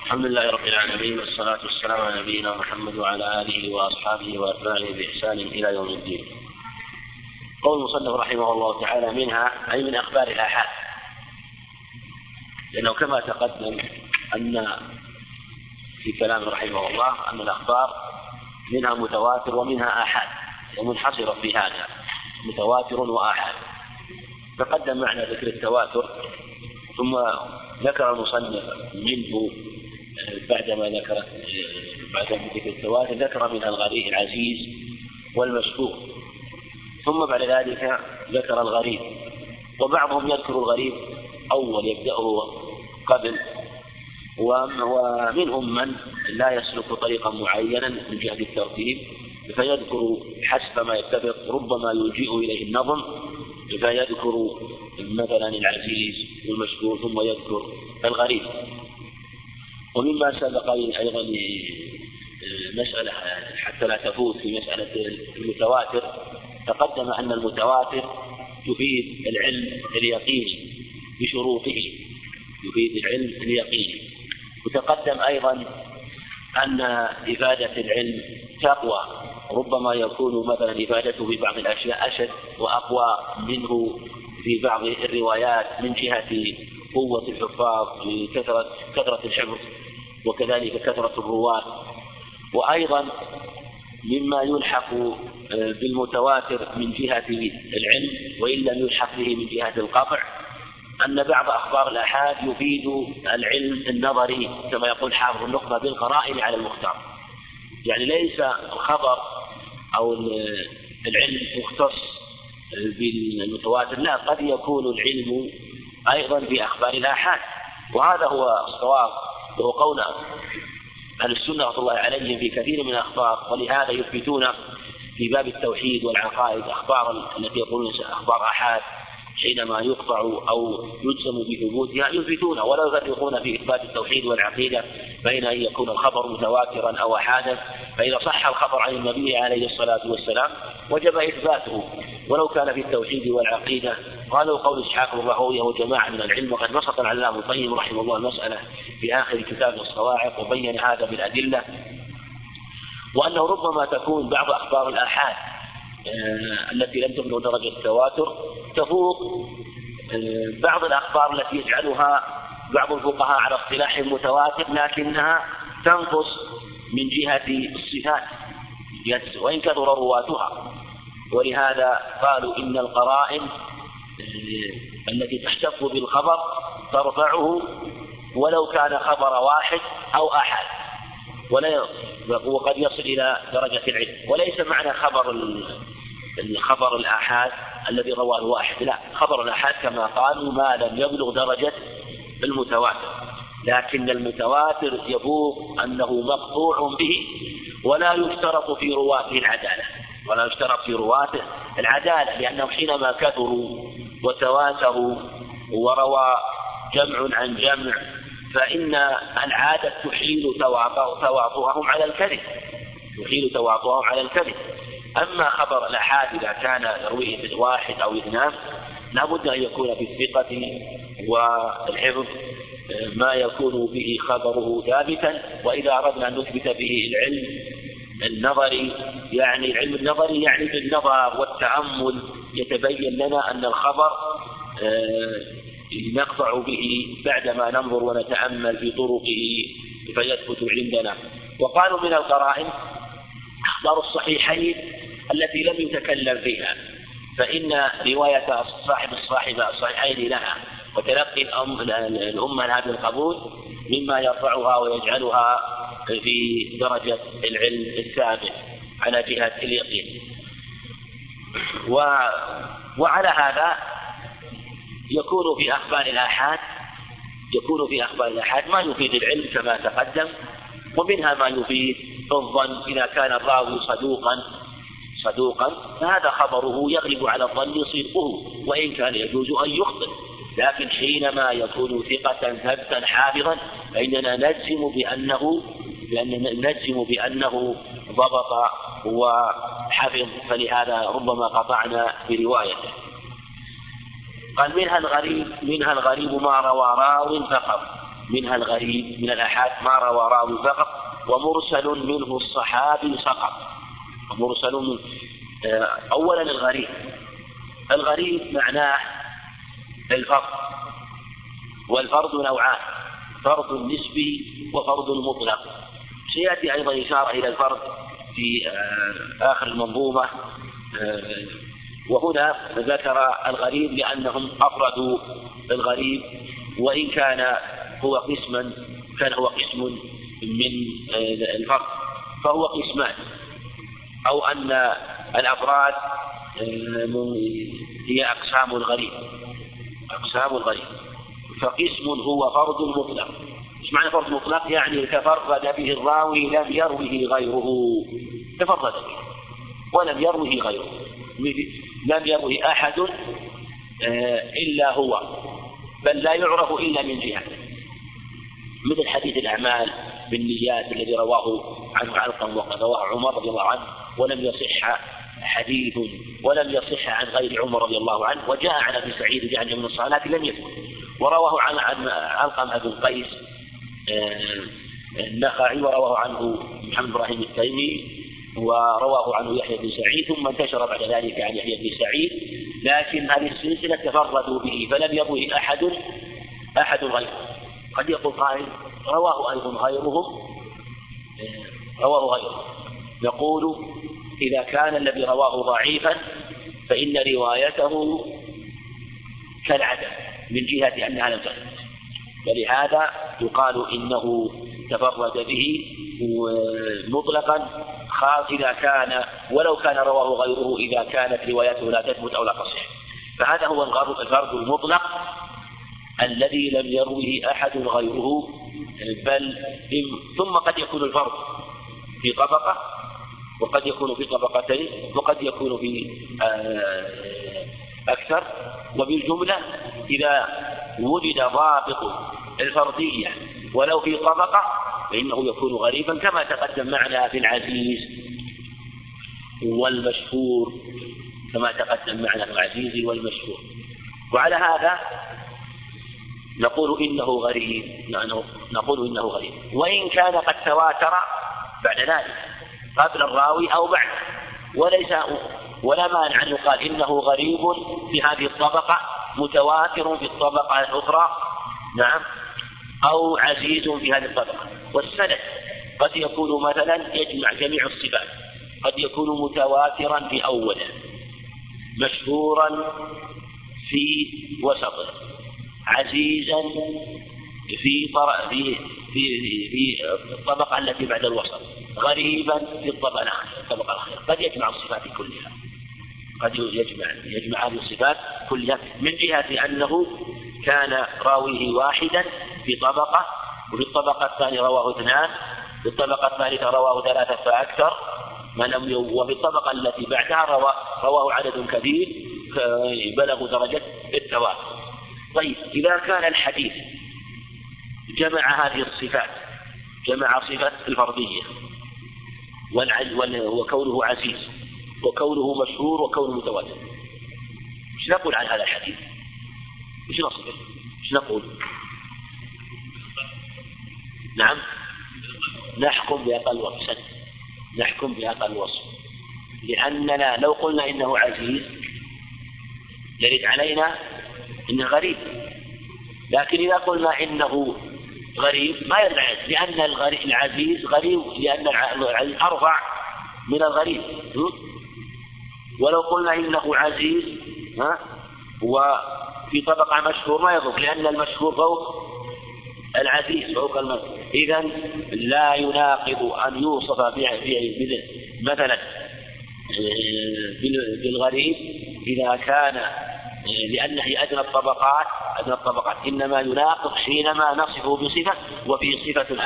الحمد لله رب العالمين، والصلاة والسلام على نبينا محمد وعلى آله وأصحابه وأتباعه بإحسان إلى يوم الدين. قول المصنف رحمه الله تعالى منها أي من أخبار الآحاد، لأنه كما تقدم أن في كلام رحمه الله أن الأخبار منها متواتر ومنها آحاد، ومنحصرة في هذا متواتر وآحاد. تقدم معنا ذكر التواتر، ثم ذكر المصنف منه بعد ذكر التواتر ذكر منها الغريب العزيز والمشهور، ثم بعد ذلك ذكر الغريب، وبعضهم يذكر الغريب أول يبدأه قبل، ومنهم من لا يسلك طريقا معينا من جهة الترتيب فيذكر حسب ما يتفق، ربما يلجئ إليه النظم فيذكر مثلا العزيز والمشهور ثم يذكر الغريب. ومما سبق أيضا مسألة حتى لا تفوت في مسألة المتواتر، تقدم أن المتواتر يفيد العلم اليقيني بشروطه، يفيد العلم اليقيني. وتقدم أيضا أن إفادة العلم تقوى، ربما يكون مثلا إفادته في بعض الأشياء أشد وأقوى منه في بعض الروايات من جهة قوة الحفاظ، كثرة الحفظ، وكذلك كثرة الرواة. وأيضا مما يلحق بالمتواتر من جهة العلم وإن لم يلحق به من جهة القطع أن بعض أخبار الآحاد يفيد العلم النظري كما يقول حافظ النخبة بالقرائن على المختار، يعني ليس الخبر أو العلم مختص بالمتواتر، لا، قد يكون العلم أيضا بأخبار الآحاد. وهذا هو الصواب، وهو قول أهل السنة رحمة الله عليهم في كثير من الأخبار، ولهذا يثبتون في باب التوحيد والعقائد أخبار التي يقولون أخبار آحاد حينما يقطع أو يجزم بثبوتها يثبتون، ولا يفرقون في إثبات التوحيد والعقيدة بين أن يكون الخبر متواترا أو آحادا. فإذا صح الخبر عن النبي عليه الصلاة والسلام وجب إثباته ولو كان في التوحيد والعقيدة. قالوا قول إسحاق والراهوية وجماعة من العلم، وقد بسط العلامة ابن القيم رحمه الله المسألة في آخر كتاب الصواعق وبين هذا بالأدلة، وأنه ربما تكون بعض أخبار الآحاد التي لم تبلغ درجة التواتر تفوق بعض الأخبار التي يجعلها بعض الفقهاء على اصطلاح متواتر، لكنها تنقص من جهة الصفات وإن كثر رواتها. ولهذا قالوا إن القرائن التي تحتف بالخبر ترفعه ولو كان خبر واحد أو أحد، وقد يصل إلى درجة العلم. وليس معنى خبر الآحاد الذي رواه واحد، لا، خبر الآحاد كما قالوا ما لم يبلغ درجة المتواتر، لكن المتواتر يفوق أنه مقطوع به، ولا يشترط في رواته العدالة، لأنهم حينما كثروا وتواتروا وروى جمع عن جمع فإن العادة تحيل تواطؤهم على الكذب. أما خبر الآحاد إذا كان يرويه واحد أو اثنان لابد أن يكون في الثقة والحفظ ما يكون به خبره ثابتا. وإذا أردنا أن نثبت به العلم النظري يعني بالنظر والتأمل يتبين لنا أن الخبر نقطع به بعدما ننظر ونتأمل في طرقه فيثبت عندنا. وقالوا من القرائن أخبار الصحيحين التي لم يتكلم فيها، فإن رواية صاحب الصحيحين لها وتلقي الأمة هذا القبول مما يرفعها ويجعلها في درجة العلم الثابت على جهة اليقين. وعلى هذا يكون في أخبار الآحاد ما يفيد العلم كما تقدم، ومنها ما يفيد الظن إذا كان الراوي صدوقا فهذا خبره يغلب على الظن صدقه وإن كان يجوز أن يخطئ، لكن حينما يكون ثقة ثبتا حافظا فإننا نجزم بأنه ضبط وحفظ، فلهذا ربما قطعنا بروايته. قال منها الغريب ما روى راو فقط، منها الغريب من الآحاد ما روى راوي فقط، ومرسل منه الصحابي سقط. ومرسل من أولا الغريب معناه الفرد، والفرد نوعان: فرد نسبي وفرد مطلق. سيأتي أيضا إشارة إلى الفرد في آخر المنظومة. وهنا ذكر الغريب لأنهم أفردوا الغريب، وإن كان هو قسم من الفرد، فهو قسمان، أو أن الأفراد هي أقسام الغريب. فقسم هو فرد مطلق. ايش معنى فرد مطلق؟ يعني تفرد به الراوي لم يروه غيره، تفرد به ولم يروه غيره، لم يروه أحد إلا هو، بل لا يعرف إلا من جهة، مثل حديث الأعمال بالنيات الذي رواه عنه علقم وقد رواه عمر رضي الله عنه، ولم يصح حديث ولم يصح عن غير عمر رضي الله عنه. وجاء عن ابي سعيد جعل من الصلاة لم يثبت، ورواه عن علقم ابو قيس النخعي، ورواه عنه محمد إبراهيم التيمي، ورواه عنه يحيى بن سعيد، ثم انتشر بعد ذلك عن يحيى بن سعيد. لكن هذه السلسلة تفردوا به فلم يروه أحد غيره. قد يقول قائل رواه أيضا غيرهم، نقول إذا كان الذي رواه ضعيفا فإن روايته كالعدم من جهة أنها لم تثبت، ولهذا يقال إنه تفرد به مطلقا، خاص إذا كان ولو كان رواه غيره إذا كانت روايته لا تثبت أو لا تصح. فهذا هو الفرد المطلق الذي لم يروه أحد غيره. ثم قد يكون الفرد في طبقة، وقد يكون في طبقتين، وقد يكون في أكثر. وبالجملة إذا وجد ضابط الفردية ولو في طبقة فإنه يكون غريبا، كما تقدم معنا في العزيز والمشهور، وعلى هذا نقول إنه غريب. وإن كان قد تواتر بعد ذلك قبل الراوي أو بعد، ولا مانع أن يقال إنه غريب في هذه الطبقة، متواتر في الطبقة الأخرى، نعم، أو عزيز في هذه الطبقة. والسند قد يكون مثلا يجمع جميع الصفات، قد يكون متواترا في أوله، مشهورا في وسطه، عزيزا في الطبقة التي بعد الوسط، غريبا في الطبقة الأخيرة. قد يجمع الصفات كلها، قد يجمع هذه الصفات كلها، من جهة أنه كان راويه واحدا في طبقة، وفي الطبقة الثانية رواه 2، في الطبقة الثالثة رواه 3 فأكثر، وفي الطبقة التي بعدها رواه عدد كثير بلغوا درجة التواتر. طيب، إذا كان الحديث جمع هذه الصفات، جمع صفة الفردية وكونه عزيز وكونه مشهور وكونه متواتر، ايش نقول عن هذا الحديث؟ ايش نصفه؟ ايش نقول؟ نعم، نحكم بأقل وصف، لأننا لو قلنا إنه عزيز يرد علينا إنه غريب، لكن إذا قلنا إنه غريب ما يرد علينا، لأن العزيز غريب، لأن العزيز أرفع من الغريب. ولو قلنا إنه عزيز وفي طبقة مشهور ما يضر، لأن المشهور فوق العزيز، فوق المشهور. إذن لا يناقض أن يوصف مثلا بالغريب إذا كان، لأنه أدنى الطبقات، إنما يناقض حينما نصفه بصفة وفي صفة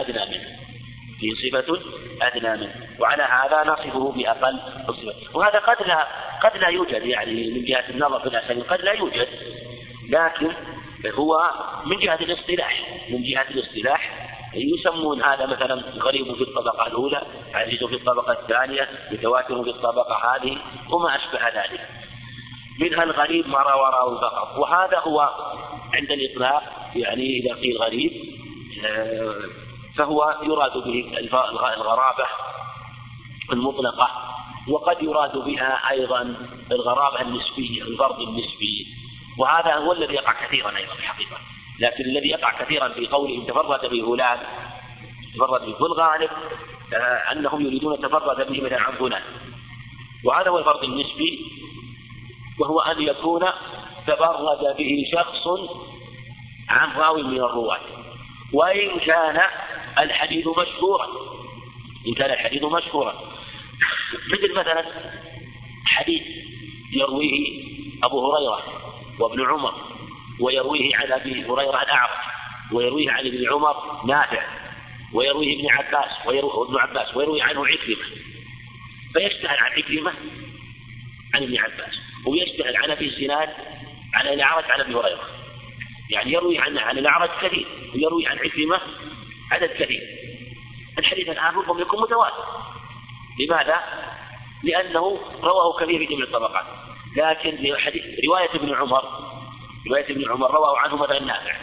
أدنى منه، وعلى هذا نصفه بأقل الصفة. وهذا قد لا يوجد، يعني من جهة النظر في الأسانيد قد لا يوجد، لكن هو من جهة الاصطلاح يسمون هذا مثلا غريب في الطبقة الأولى، عزيز في الطبقة الثانية، متواتر في الطبقة هذه، وما أشبه ذلك. منها الغريب ما روى راوي فقط، وهذا هو عند الإطلاق، يعني إذا قيل غريب فهو يراد به الغرابة المطلقة، وقد يراد بها أيضا الغرابة النسبية، الفرد النسبي، وهذا هو الذي يقع كثيرا أيضا الحقيقة. لكن الذي يقع كثيرا في قوله تفرد به فلان تفرد به، في الغالب أنهم يريدون تفرد به مثلا عن فلان، وهذا هو الفرد النسبي، وهو أن يكون تفرد به شخص عن راوي من الرواة، وإن كان الحديث مشهورا، إن كان الحديث مشهورا، مثل مثلا حديث يرويه أبو هريرة وابن عمر، ويرويه عن أبي هريرة الأعرج، ويرويه عن ابن عمر نافع، ويرويه ابن عباس وابن عباس، ويروي عنه عكرمة، فيشتهر عن عكرمة عن ابن عباس، ويشتهر عن أبي الزناد عن الأعرج عن أبي هريرة، يعني يروي عن الأعرج كثير، ويروي عن عكرمة عدد كثير. الحديث الآن ربما يكون متواتر. لماذا؟ لأنه رواه كثير في جميع الطبقات. لكن رواية ابن عمر رواه عنه مثلا نافع،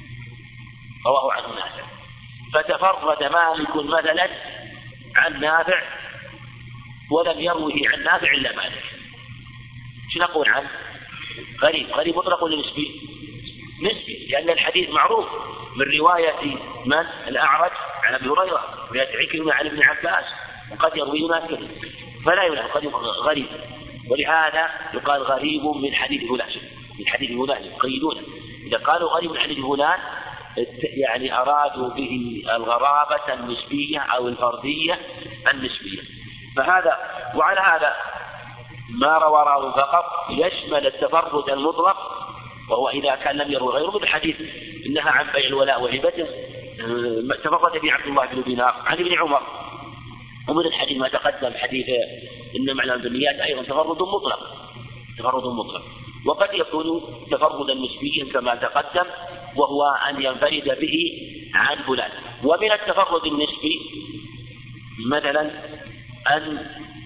فتفرد مالك مثلا عن نافع ولم يروه عن نافع إلا مالك، شو نقول عنه؟ غريب مطلق ولا نسبي؟ لأن الحديث معروف من رواية من؟ الأعرج عن أبي هريرة، رواية عكرمة عن ابن عباس، وقد يروي نافع، فلا يلعب، قد يكون غريب، ولهذا يقال غريب من حديث فلان يقيدونه. إذا قالوا غريب من حديث فلان يعني أرادوا به الغرابة النسبية أو الفردية النسبية. فهذا، وعلى هذا ما روى راو فقط يشمل التفرد المطلق، وهو إذا كان لم يروي غيره، مثل حديث إنها عن بيع الولاء وهبته تفرد به عبد الله بن دينار عن ابن عمر، ومن الحديث ما تقدم حديث إن معنى البنيات أيضا تفرد مطلق، وقد يكون تفردا نسبيا كما تقدم، وهو أن ينفرد به عن فلان. ومن التفرد النسبي مثلا أن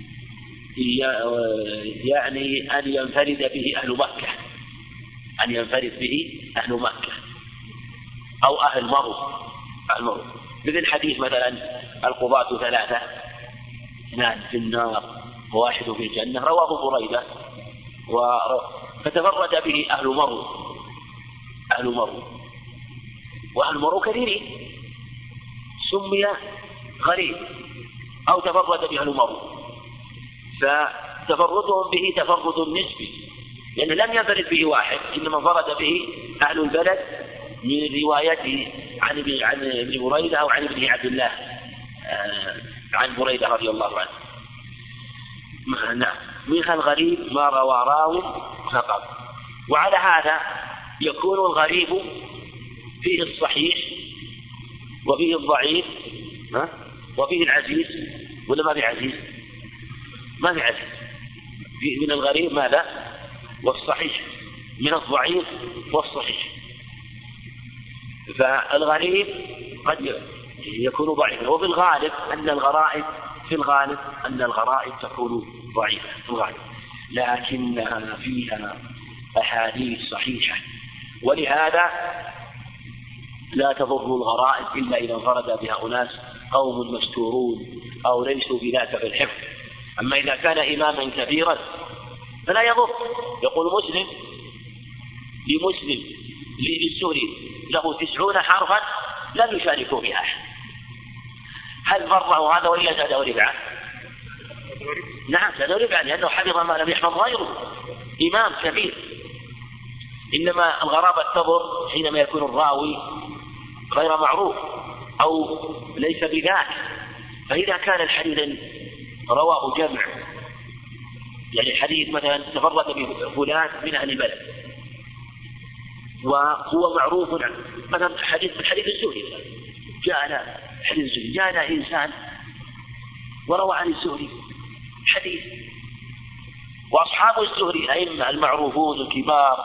ينفرد به أهل مكة، أو أهل مرو، مثل حديث مثلا القضاة 3 اثنان في النار وواحد في الجنة، رواه بريدة، فتفرد به أهل مرو كثيرين، سمي غريب، أو تفرد به أهل مرو، فتفردهم به تفرد نسبي، لأنه لم ينفرد به واحد، إنما انفرد به أهل البلد من روايته عن ابن بريدة أو عن ابن عبد الله عن بريدة رضي الله عنه. نعم، من الغريب ما روى راو فقط. وعلى هذا يكون الغريب فيه الصحيح وفيه الضعيف وفيه العزيز، ولا ما في عزيز؟ ما في عزيز. من الغريب ماذا؟ والصحيح، من الضعيف والصحيح. فالغريب قد يكون ضعيفا، وفي الغالب أن الغرائب تكون ضعيفة في الغالب، لكنها فيها أحاديث صحيحة، ولهذا لا تضر الغرائب إلا إذا انفرد بها أناس قوم مستورون أو ليسوا بذاك في الحفظ. أما إذا كان إماما كبيرا فلا يضر. يقول مسلم للزهري له 90 حرفا لم يشاركوا بها أحد، هل ضره هذا ولا زاده ربعا؟ نعم زاده ربعا، لأنه حفظ ما لم يحفظ غيره، إمام كبير. إنما الغرابة تضر حينما يكون الراوي غير معروف أو ليس بذاك. فإذا كان الحديث رواه جمع، يعني حديث مثلا تفرد بفلان من أهل البلد وهو معروف مثلا حديث الزهري، جاءنا إنسان وروى عن الزهري حديث، وأصحاب الزهري أئمة المعروفون الكبار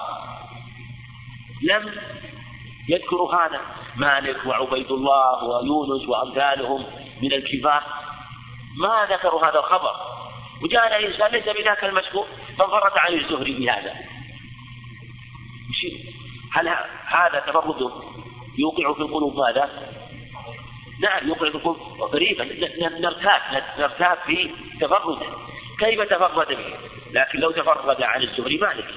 لم يذكروا هذا، مالك وعبيد الله ويونس وأمثالهم من الكبار ما ذكروا هذا الخبر، وجاءنا إنسان ليس بذاك المشهور فانفرد عن الزهري بهذا. هل هذا تفرد يوقع في القلوب ماذا؟ نعم يقعدكم غريبا، نرتاب في تفرده، كيف تفرد به؟ لكن لو تفرد عن الزهري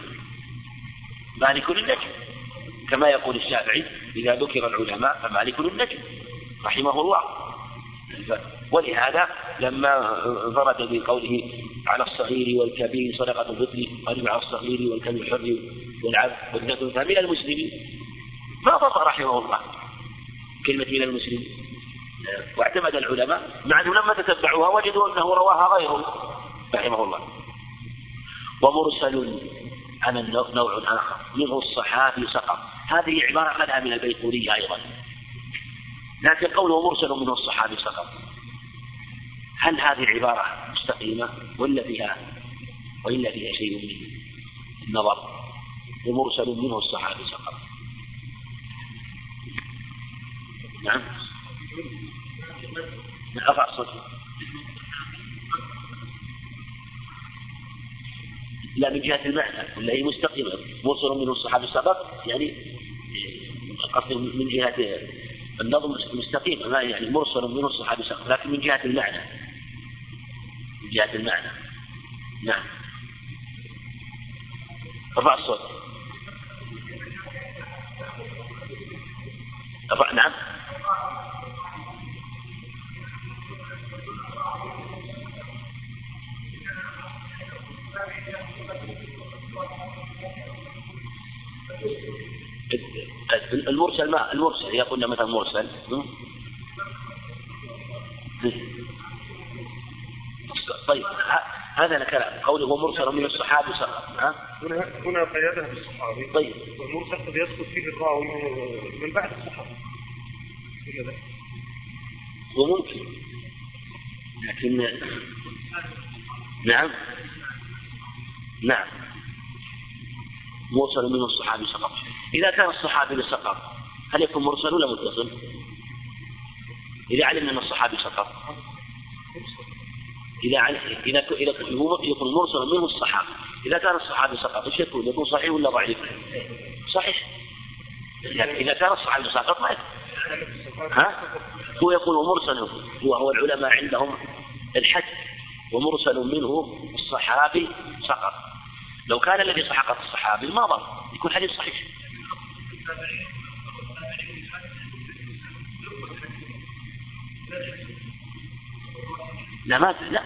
مالك النجم، كما يقول الشافعي إذا ذكر العلماء فمالك النجم رحمه الله. ولهذا لما فرد بقوله على الصغير والكبير صدقة الفطر، قال على الصغير والكبير الحر والعبد والنذر من المسلمين، ما ضر رحمه الله كلمة من المسلمين، واعتمد العلماء مع أنه لما تتبعوها وجدوا أنه رواها غيره رحمه الله. ومرسل عن نوع آخر منه الصحابي سقط، هذه عبارة أخذها من البيقونية أيضا، لكن قوله مرسل منه الصحابي سقط، هل هذه عبارة مستقيمة وإلا فيها شيء من النظر؟ ومرسل منه الصحابي سقط، نعم أرفع الصوت، لا من جهة المعنى ولا هي مستقيمة؟ مرسل منه الصحابي سقط يعني قصد من جهة النظم مستقيم، ما يعني مرسل منه الصحابي سقط، لكن من جهة المعنى، نعم ارفع الصوت، نعم المرسل يقول مثلا مرسل طيب هذا الكلام قوله هو مرسل من الصحابي سقط، هنا قيادها بالصحابي. طيب والمرسل قد يسقط فيه الراوي من بعد الصحابي وممكن، لكن نعم مرسل منه الصحابي سقط. إذا كان الصحابي سقط هل يكون مرسل ولا متصل؟ إذا علمنا أن الصحابي سقط، إذا يكون مرسل منه الصحابي، إذا كان الصحابي سقط ايش يكون صحيح ولا ضعيف؟ صحيح. يعني إذا كان الصحابي سقط ما هو يقول مرسل، وهو العلماء عندهم الحد، ومرسل منه الصحابي سقط. لو كان الذي سقط الصحابي ما ضر، يكون حديث صحيح. لا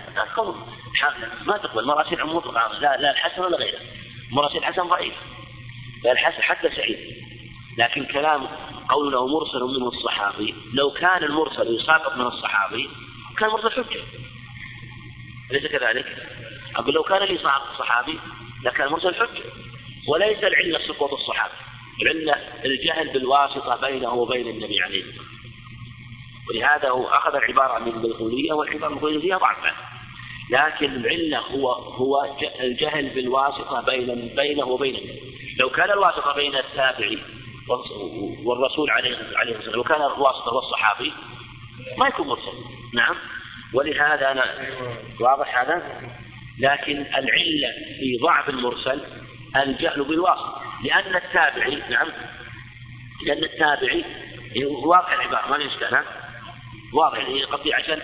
ما تقبل مراسيل عمود، لا الحسن ولا غيره، مراسيل الحسن ضعيف، لا الحسن حتى سعيد. لكن كلام قوله مرسل منه الصحابي، لو كان المرسل يساقط من الصحابي كان مرسل حجة، أليس كذلك؟ أقول لو كان اللي ساقط الصحابي لكان مرسل حجة، وليس العلة سقوط الصحابي، العلة الجهل بالواسطة بينه وبين النبي عليه الصلاة والسلام. ولهذا هو أخذ العبارة من البيقونية، والعبارة البيقونية فيها ضعفا، لكن العلة هو الجهل بالواسطة بينه وبين النبي. لو كان الواسطة بين التابعي والرسول عليه الصلاة والسلام، لو كان الواسطة والصحابي ما يكون مرسل. نعم، ولهذا واضح هذا. لكن العلة في ضعف المرسل الجهل بالواسطة، لأن التابعي واضح العبارة ما نشتغل واضح، يعني قصدي عشان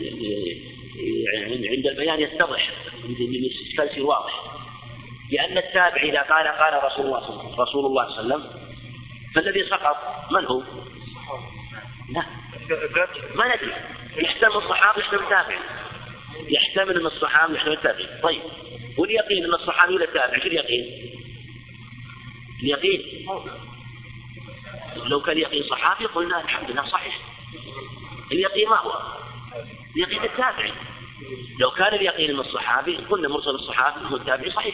عند البيان يتضح يصير واضح. لأن التابعي إذا قال رسول الله صلى الله عليه وسلم، فالذي سقط من هو؟ لا ما ندري، يحتمل الصحابي يحتمل التابعي، يحتمل أن الصحابي يحتمل التابعي. طيب واليقين أن الصحابي ولا التابعي؟ شو اليقين؟ لو كان يقين صحابي قلنا الحمد لله صحيح. اليقين ما هو؟ اليقين التابعي. لو كان اليقين من الصحابي قلنا مرسل الصحابي هو التابعي صحيح.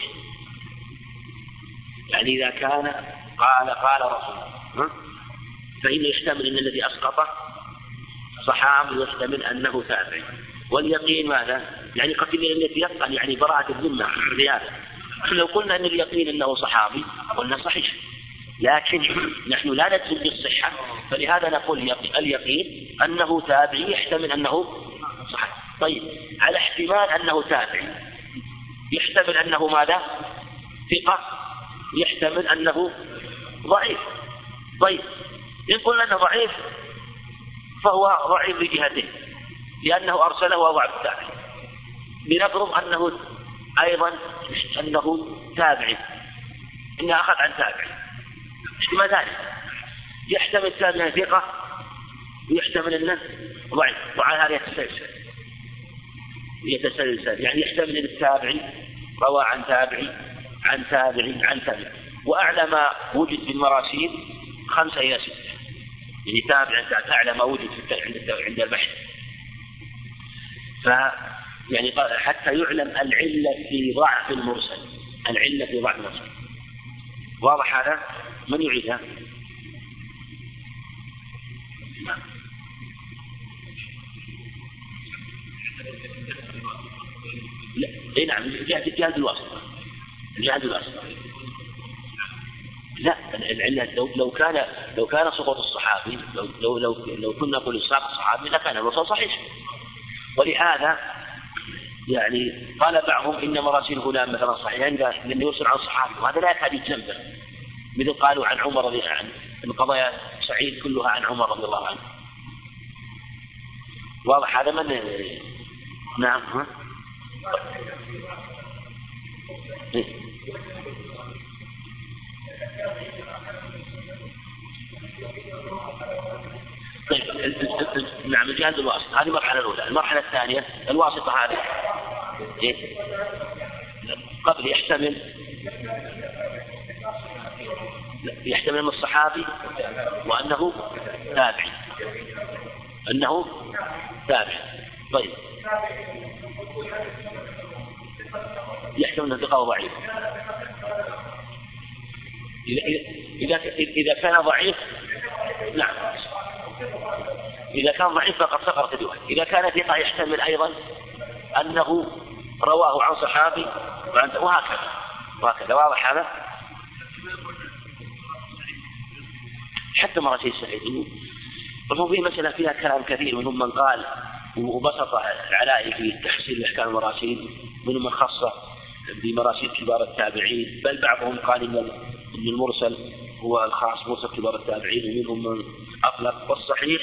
يعني إذا كان قال رسول الله فإنه يحتمل أن الذي أسقطه صحابي، يحتمل أنه تابعي. واليقين ماذا؟ يعني قتل الذي يقتل يعني براءة الذمة زيادة. لو قلنا أن اليقين أنه صحابي قلنا صحيح، لكن نحن لا نجزم بالصحة، فلهذا نقول اليقين أنه تابعي يحتمل أنه صحيح. طيب على احتمال أنه تابعي يحتمل أنه ماذا؟ ثقة، يحتمل أنه ضعيف. طيب إن قلنا أنه ضعيف فهو ضعيف بجهته لأنه أرسله وضعف التابعي. لنفرض أنه أيضا أنه تابعي، إنه أخذ عن تابعي، احتمال ذلك يحتمل تابعي ثقة ويحتمل أنه ضعيف، وعلى هذا يتسلسل يعني يحتمل التابعي روى عن تابعي عن تابعي عن تابعي. وأعلى ما وجد في المراسيل 5 إلى 6، يعني تابع عن تابع أعلى ما وجد عند البحث. يعني حتى يعلم العلة في ضعف المرسل، العلة في ضعف المرسل. واضح هذا؟ من يعيدها؟ لا نعم، جهة الواسطة، جهة الواسطة. لا، العلة لو كان سقوط الصحابي، لو كنا نقول سقط الصحابي لكان الوصول صحيح. ولهذا يعني قال بعضهم إن مراسيل غلام مثلا صحيحين لأنه يرسل عن صحابي، وهذا لا يكاد يتجنبه، مثل قالوا عن عمر رضي الله عنه إن قضايا سعيد كلها عن عمر رضي الله عنه. واضح هذا؟ من نعم ها؟ نعم، الجهاز الواسط هذه المرحلة الأولى. المرحلة الثانية الواسطة هذه قبل يحتمل من الصحابي وأنه تابعي، أنه تابعي. طيب يحتمل أنه ثقة وضعيف. إذا كان ضعيف، نعم، إذا كان ضعيف فقد سقط الرواية. إذا كان ثقة يحتمل أيضا أنه رواه عن صحابي وهكذا. واضح هذا؟ حتى مراسيل سعيد وهو في مسألة فيها كلام كثير، منهم من قال وبسط العلائي في تحصيل أحكام المراسيل، منهم من خص بمراسيل كبار التابعين، بل بعضهم قال إن المرسل هو الخاص مرسل كبار التابعين، ومنهم من أطلق. والصحيح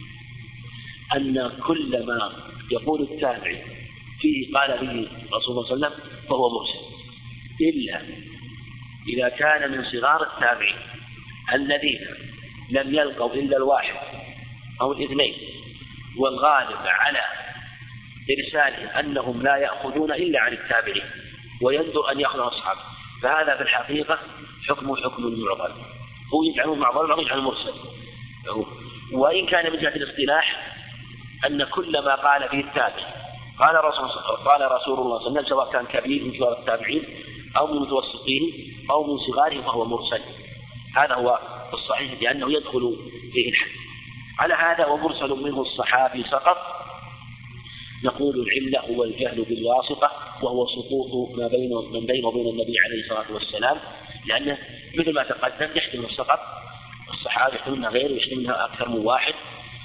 أن كل ما يقول التابعي فيه قال به رسول الله صلى الله عليه وسلم فهو مرسل، إلا إذا كان من صغار التابعين الذين لم يلقوا إلا الواحد أو الاثنين، والغالب على إرساله أنهم لا يأخذون إلا عن التابعين ويندر أن يأخذ أصحابه، فهذا في الحقيقة حكم المعضل، هو يجعله معضل أو يجعله مرسل. وإن كان من جهة الاصطلاح أن كل ما قال فيه التابع قال رسول الله صلى الله عليه وسلم سواء كان كبير من كبار التابعين أو من متوسطين أو من صغارهم فهو مرسل. هذا هو الصحيح لأنه يدخل فيه الحد. على هذا ومرسل منه الصحابي سقط، نقول العلة هو الجهل بالواسطة، وهو سقوط من بين وبين النبي عليه الصلاة والسلام، لأنه مثل ما تقدم يحتمل السقط الصحابي، يحتملها غيره، يحتملها أكثر من واحد.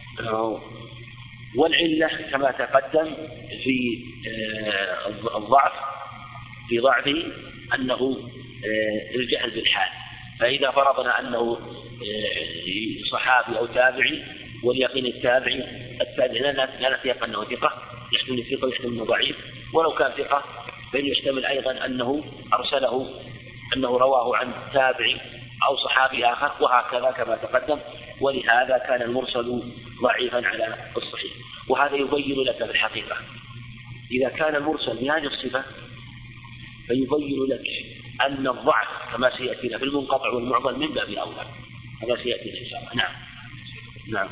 والعلة كما تقدم في الضعف في ضعفه أنه الجهل بالحال. فإذا فرضنا أنه صحابي أو تابعي واليقين التابعي لا نتيقن أنه ثقة، يحتمل ثقة ويحتمل أنه ضعيف، ولو كان ثقة فإنه يحتمل أيضا أنه أرسله، أنه رواه عن تابعي أو صحابي آخر، وهكذا كما تقدم. ولهذا كان المرسل ضعيفا على الصحيح. وهذا يبين لك بالحقيقة إذا كان المرسل بهذه الصفة فيبين لك أن الضعف كما سيأتينا في المنقطع والمعضل من باب أولى، هذا سيأتينا إن شاء الله. نعم.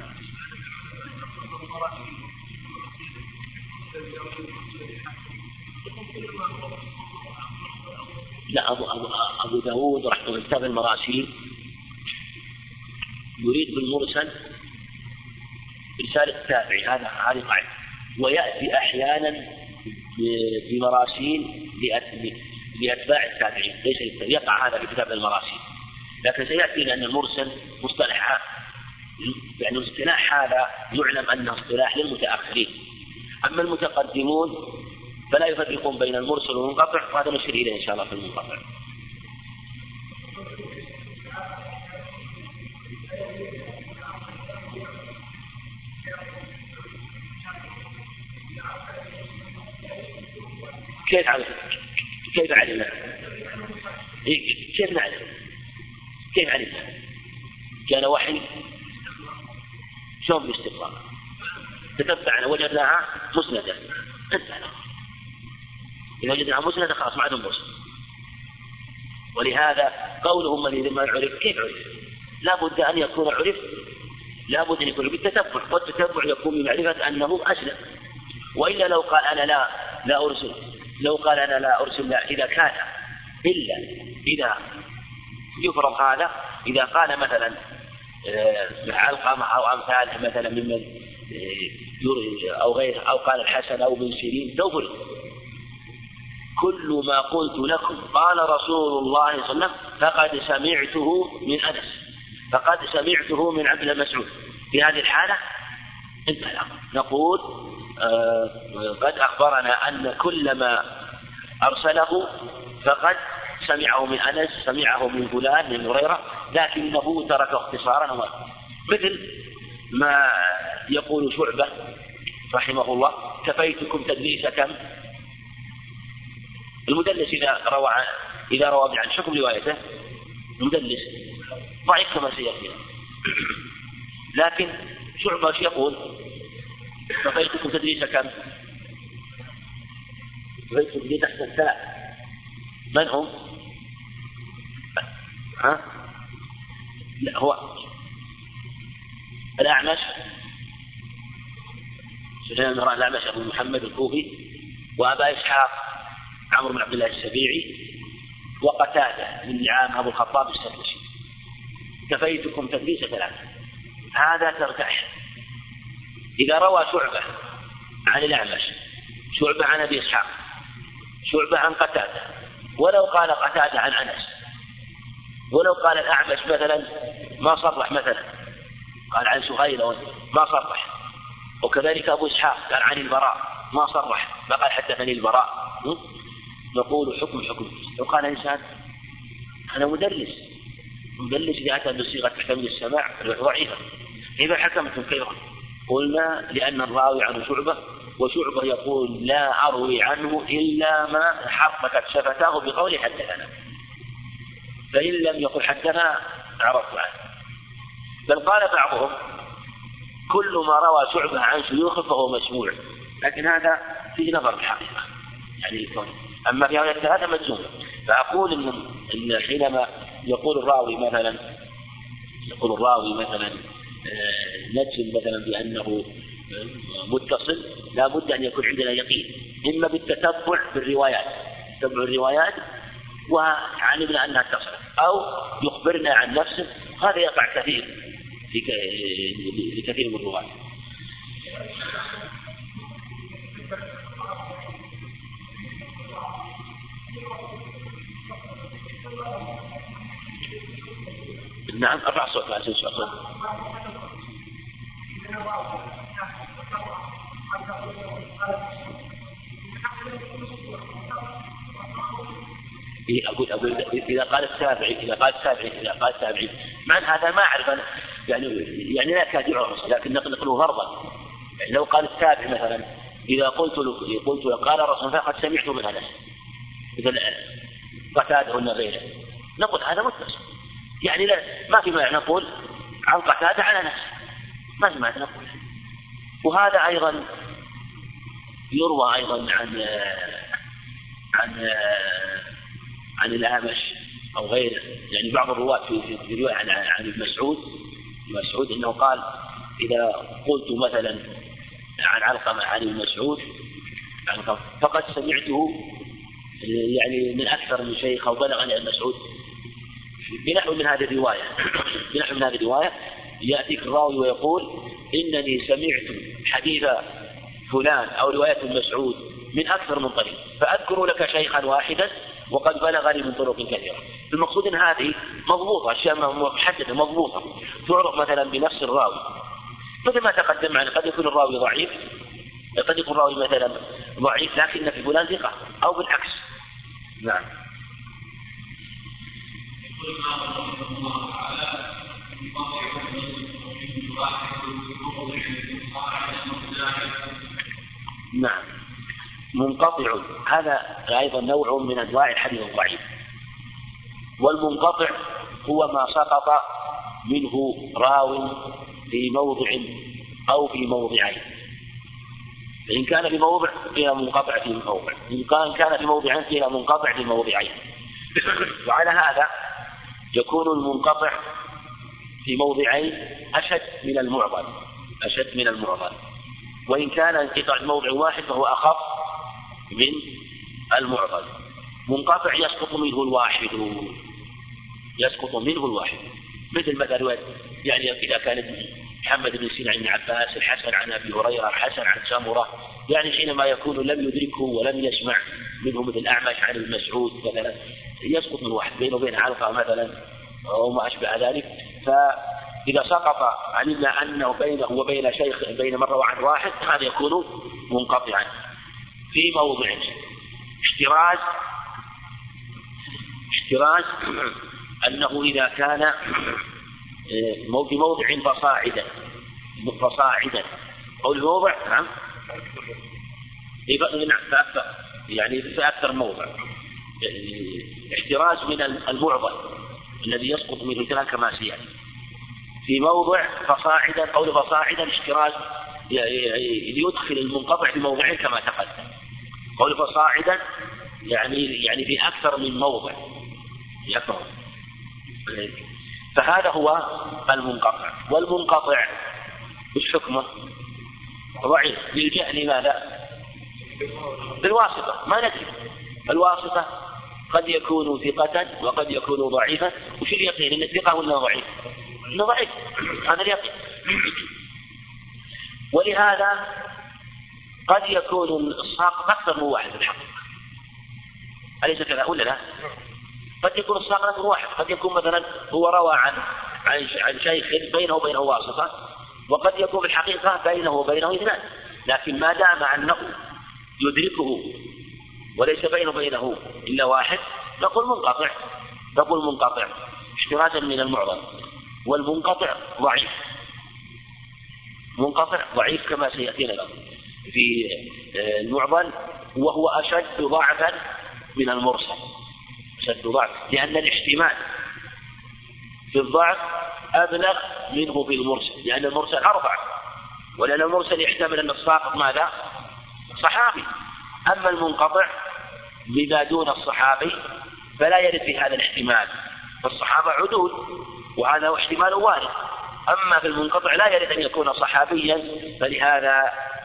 لا، أبو داود رحمه الله كتاب المراسيل يريد بالمرسل رسالة التابعي، هذه قاعدة، ويأتي أحيانا بمراسيل لأتباع التابعين، ليس يقع هذا في كتاب المراسيل، لكن سيأتي لأن المرسل مصطلح، يعني اصطلاح هذا يعلم أنه اصطلاح للمتأخرين، أما المتقدمون فلا يفرقون بين المرسل والمنقطع، وهذا نشير إليه إن شاء الله في المنقطع. كيف علمنا؟ كيف نعلم؟ كيف علمنا؟ كان وحي شلون بالاستقرار؟ تتبعنا وجدناها مسندة، إذا وجدناها مسندة خلاص ما عندهم مرسل. ولهذا قولهم الذي ما عرف كيف عرف؟ لا بد أن يكون عرف، لا بد أن يكون بالتتبع، والتتبع يكون بمعرفة أنه أسلم. وإلا لو قال أنا لا أرسل، لو قال أنا لا أرسل إذا كان إلا إذا يفرض هذا، إذا قال مثلا علقمة أو أمثاله مثلا ممن أو غيره، أو قال الحسن أو بن سيرين، لو فرض كل ما قلت لكم قال رسول الله صلى الله عليه وسلم فقد سمعته من أنس، فقد سمعته من عبد الله مسعود، في هذه الحالة انتهى الأمر. نقول قد أخبرنا أن كل ما أرسله فقد سمعه من أنس، سمعه من فلان من هريرة، لكنه ترك اختصارا، مثل ما يقول شعبة رحمه الله كفيتكم تدليس كم. المدلس إذا روى عن حكم روايته المدلس ضعيف كما سيأتي، لكن شعبة ايش يقول؟ كفيتكم تدليس كم؟ كفيتكم تدليس أحسن ثلاث. من هم؟ لا، هو الأعمش، سفيان بن الأعمش أبو محمد الكوفي، وأبا إسحاق عمرو بن عبد الله السبيعي، وقتادة بن نعام أبو الخطاب السدوسي. كفيتكم تدليس ثلاثة، هذا ترتاح. إذا روى شعبة عن الأعمش، شعبة عن أبي إسحاق، شعبة عن قتادة، ولو قال قتادة عن أنس، ولو قال الأعمش مثلا ما صرح، مثلا قال عن سهيل ما صرح، وكذلك أبو إسحاق قال عن البراء ما صرح، فقال حدثني البراء، نقول حكم. لو قال إنسان أنا مدلس إذا أتى بصيغة تحتمل السماع ضعيفة، إذا حكمتم كيف؟ قلنا لأن الراوي عنه شعبة، وشعبة يقول لا أروي عنه إلا ما حركت شفتاه بقول حدثنا، فإن لم يقل حدثنا عرفت عنه. بل قال بعضهم كل ما روى شعبة عن شيوخه فهو مسموع، لكن هذا فيه نظر الحقيقة يعني الكون. أما في هذا الثلاثة مجزوم. فأقول إن حينما يقول الراوي مثلا نجزم مثلا بأنه متصل، لا بد أن يكون عندنا يقين، إما بالتتبع بالروايات، تتبع الروايات وعلمنا أنها تصل، أو يخبرنا عن نفسه. هذا يقع كثير في كثير من الروايات. نعم، أرفع صوت لا أسنس صوت. أقول إذا قال السابعي مع هذا ما أعرف أنا، يعني لا كاد يعرف، لكن نقله فرضا. يعني لو قال السابع مثلا إذا قلت له قال رسول الله قد سمعت من أنس، مثل قتادة ولا غيره، نقول هذا متصل، يعني لا ما في معنى نقول عن قتادة على أنس، ما في معنى نقول. وهذا أيضا يروى أيضا عن الأعمش أو غيره، يعني بعض الرواة في رواية عن مسعود إنه قال إذا قلت مثلا عن علقمة عن المسعود فقد سمعته يعني من أكثر من شيخ أو بلغني عن مسعود بنحو من هذه الرواية. يأتيك الراوي ويقول إنني سمعت حديث فلان أو رواية مسعود من أكثر من طريق، فأذكر لك شيخا واحدا وقد بلغني من طرق كثيرة. المقصود إن هذه مضبوطة، أشياء محددة مضبوطة تعرف مثلا بنفس الراوي، مثل ما تقدم معنا. قد يكون الراوي ضعيف، قد يكون الراوي مثلا ضعيف لكن في فلان ثقة، أو بالعكس. نعم. نعم. منقطع هذا أيضا نوع من أنواع الحديث الضعيف. والمنقطع هو ما سقط منه راو في موضع أو في موضعين، فإن كان في موضع فيها منقطع في موضع، إن كان في موضعين فيها منقطع في موضعين. وعلى هذا يكون المنقطع في موضعين أشد من المعضل، وإن كان انقطاع موضع واحد فهو أخف من المعضل. منقطع يسقط منه الواحد، مثل مثلا يعني إذا كان محمد بن سيرين عن عباس، الحسن عن أبي هريرة، الحسن عن سمرة، يعني حينما يكون لم يدركه ولم يسمع منه، مثل الأعمش عن ابن مسعود مثلا، يسقط من واحد بينه وبين علقة مثلا أو ما أشبه ذلك. فإذا سقط علمنا أنه بينه وبين شيخ بين مرة وعن واحد، هذا يكون منقطعا. في موضع احتراز أنه إذا كان في موضع فصاعدا أو الموضع فأكثر، يعني في أكثر موضع، احتراز من المعضل الذي يسقط منه ثلاث كما سيأتي. في موضع فصاعدا أو فصاعدا احتراز ليدخل المنقطع في موضعين كما تقدم. قول فصاعدا يعني في أكثر من موضع يفهم. فهذا هو المنقطع. والمنقطع بالحكمة ضعيف للجهل ماذا؟ بالواسطة، ما ندري الواسطة قد يكون ثقة وقد يكون ضعيفا. وش اليقين؟ إن الثقة ولا ضعيف؟ إنه ضعيف، هذا اليقين. ولهذا قد يكون الساقط أكثر من واحد في الحقيقة، أليس كذا ولا لا؟ قد يكون الساقط أكثر من واحد، قد يكون مثلا هو روى عن شيخ بينه وبينه واسطة، وقد يكون في الحقيقة بينه وبينه اثنان، لكن ما دام أنه يدركه وليس بينه وبينه إلا واحد نقول منقطع احترازا من المعضل. والمنقطع ضعيف كما سيأتينا له في المعضل، وهو أشد ضعفا من المرسل، لأن الاحتمال في الضعف أبلغ منه في المرسل، لأن المرسل أربع، ولأن المرسل يحتمل أن الساقط ماذا؟ صحابي. أما المنقطع بما دون الصحابي فلا يرد في هذا الاحتمال، فالصحابة عدول وهذا هو احتمال وارد. أما في المنقطع لا يرد أن يكون صحابيا، فلهذا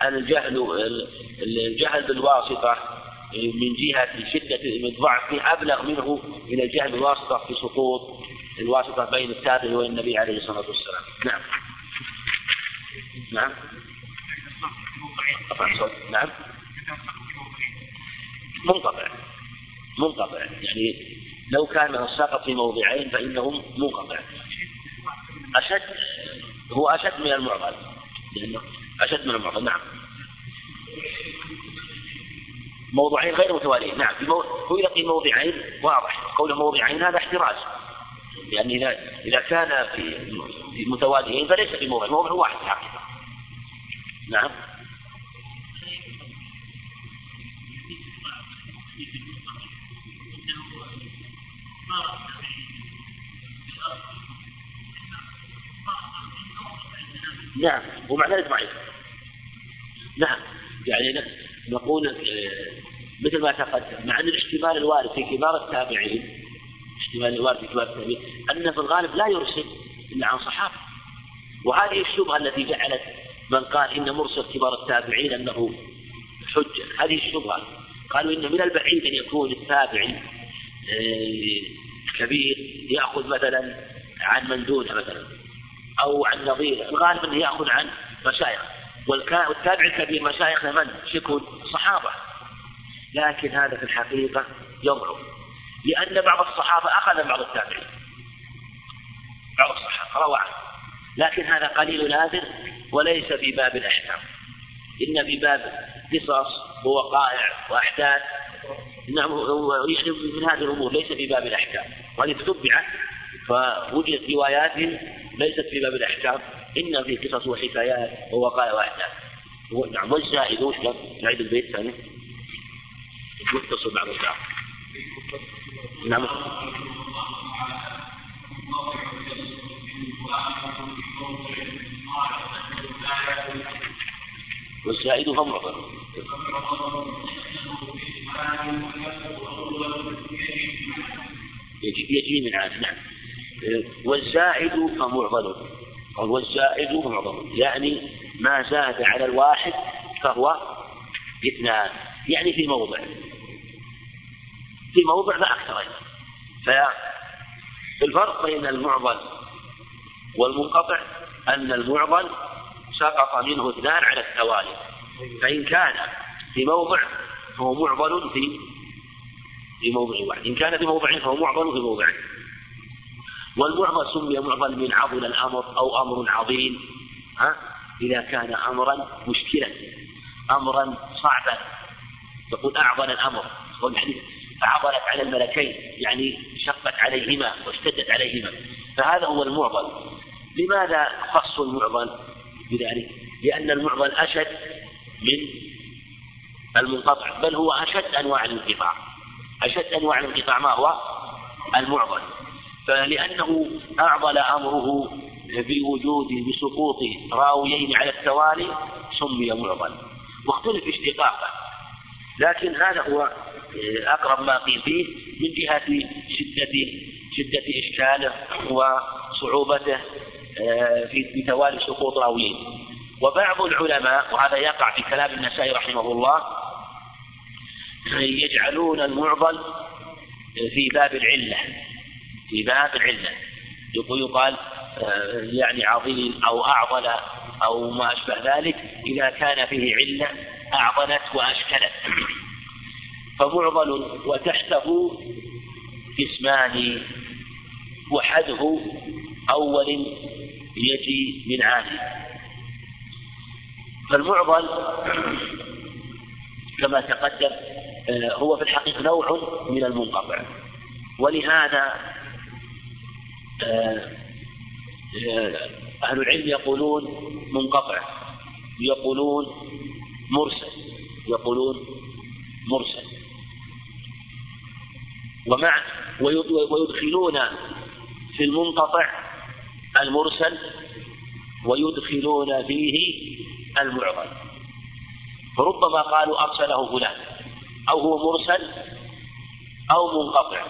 الجهل بالواسطة من جهة شدة الضعف أبلغ منه من الجهل بالواسطة في سقوط الواسطة بين التابع والنبي عليه الصلاة والسلام. نعم منقطع يعني لو كان الساقط في موضعين فإنه منقطع. هو أشد من المعضل، لأنه أشد من المعضل. نعم، موضعين غير متواليين. نعم، هو يقي موضعين واضح، قوله موضعين هذا احتراز، يعني إذا كان في متواليين فليس في موضع واحد حقيقة. نعم، نعم، ومعنى ذلك ضعيف. نعم، يعني نقول مثل ما تقدم، مع أن الاحتمال الوارد في كبار التابعين أن في الغالب لا يرسل إلا عن صحابة، وهذه الشبهة التي جعلت من قال إن مرسل كبار التابعين أنه حجة. هذه الشبهة قالوا إن من البعيد أن يكون التابعي كبير يأخذ مثلا عن من دونه مثلا أو عن نظيره، الغالب أنه يأخذ عن مشايخ، والتابع الكبير مشايخنا من يكون صحابة. لكن هذا في الحقيقة يضعف، لأن بعض الصحابة أخذ بعض التابعين، بعض الصحابة روى عنه، لكن هذا قليل نادر وليس في باب الأحكام، إن في باب قصص ووقائع وأحداث. نعم، يعني من هذه الأمور ليس في باب الأحكام، وهذه تتبع فوجدت روايات ليست في باب الأحكام، إن في قصص وحكايات ووقائع وأحداث. نعم، والزائد وش نعيد البيت ثاني. متصل بعض البعض. نعم. والزائد فمعضل. يجي من عاد. نعم. والزائد فمعضل، والزائد فمعضل يعني ما زاد على الواحد فهو اثنان، يعني في موضع فأكثر. فالفرق بين المعضل والمنقطع أن المعضل سقط منه اثنان على التوالي، فإن كان في موضع فهو معضل في موضع واحد، إن كان في موضع فهو معضل في موضع. والمعضل سمي معضل من عضل الأمر أو أمر عظيم، إذا كان أمرا مشكلا، أمرا صعبا، تقول أعضل الأمر فعضلت على الملكين، يعني شقت عليهما واشتدت عليهما، فهذا هو المعضل. لماذا خص المعضل بذلك؟ لأن المعضل أشد من المنقطع، بل هو أشد أنواع الانقطاع. أشد أنواع الانقطاع ما هو؟ المعضل. فلأنه أعضل أمره بسقوط راويين على التوالي سمي معضل، واختلف اشتقاقه، لكن هذا هو أقرب ما قيل فيه من جهة شدة إشكاله وصعوبته في توالي سقوط راويين. وبعض العلماء، وهذا يقع في كلام النسائي رحمه الله، يجعلون المعضل في باب العلة، يقال يعني عظيم أو أعضل أو ما أشبه ذلك إذا كان فيه علة أعضلت وأشكلت. فمعضل وتحته قسمان، وحده أول يجي من عادي. فالمعضل كما تقدم هو في الحقيقة نوع من المنقطع، ولهذا أهل العلم يقولون منقطع، يقولون مرسل، ويدخلون في المنقطع المرسل ويدخلون فيه المعضل، فربما قالوا أرسله فلان، أو هو مرسل أو منقطع.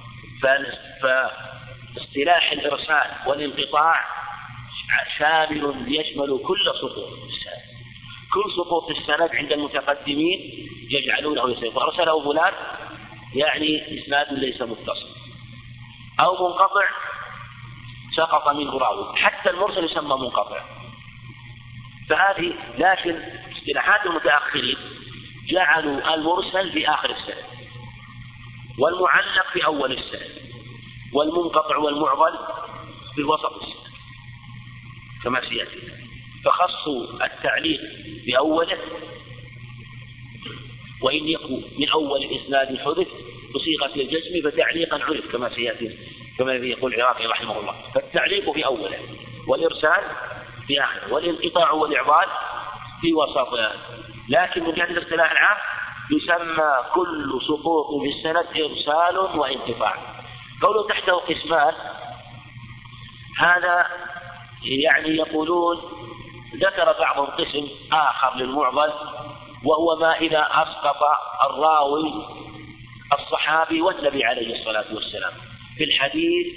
فاصطلاح الإرسال والانقطاع شامل يشمل كل سقوط السند. كل سقوط السند عند المتقدمين يجعلونه يسقط. أرسله فلان يعني إسناد ليس متصل، أو منقطع سقط منه راوي، حتى المرسل يسمى منقطع. فهذه، لكن اصطلاحات المتأخرين جعلوا المرسل في آخر السند، والمعلق في أول السند، والمنقطع والمعضل في وسط السند كما سيأتي. فخصوا التعليق بأوله، وإن يكون من أول الإسناد حدث بصيغة الجزم فتعليقا عرف كما سيأتي، كما يقول العراقي رحمه الله. فالتعليق في أوله، والإرسال في آخره، والانقطاع والإعضال في وسطه. لكن من جهة الاصطلاح العام يسمى كل سقوط في السند إرسال وانقطاع. قوله تحته قسمان، هذا يعني يقولون ذكر بعضهم قسم آخر للمعضل، وهو ما إذا أسقط الراوي الصحابي والنبي عليه الصلاة والسلام في الحديث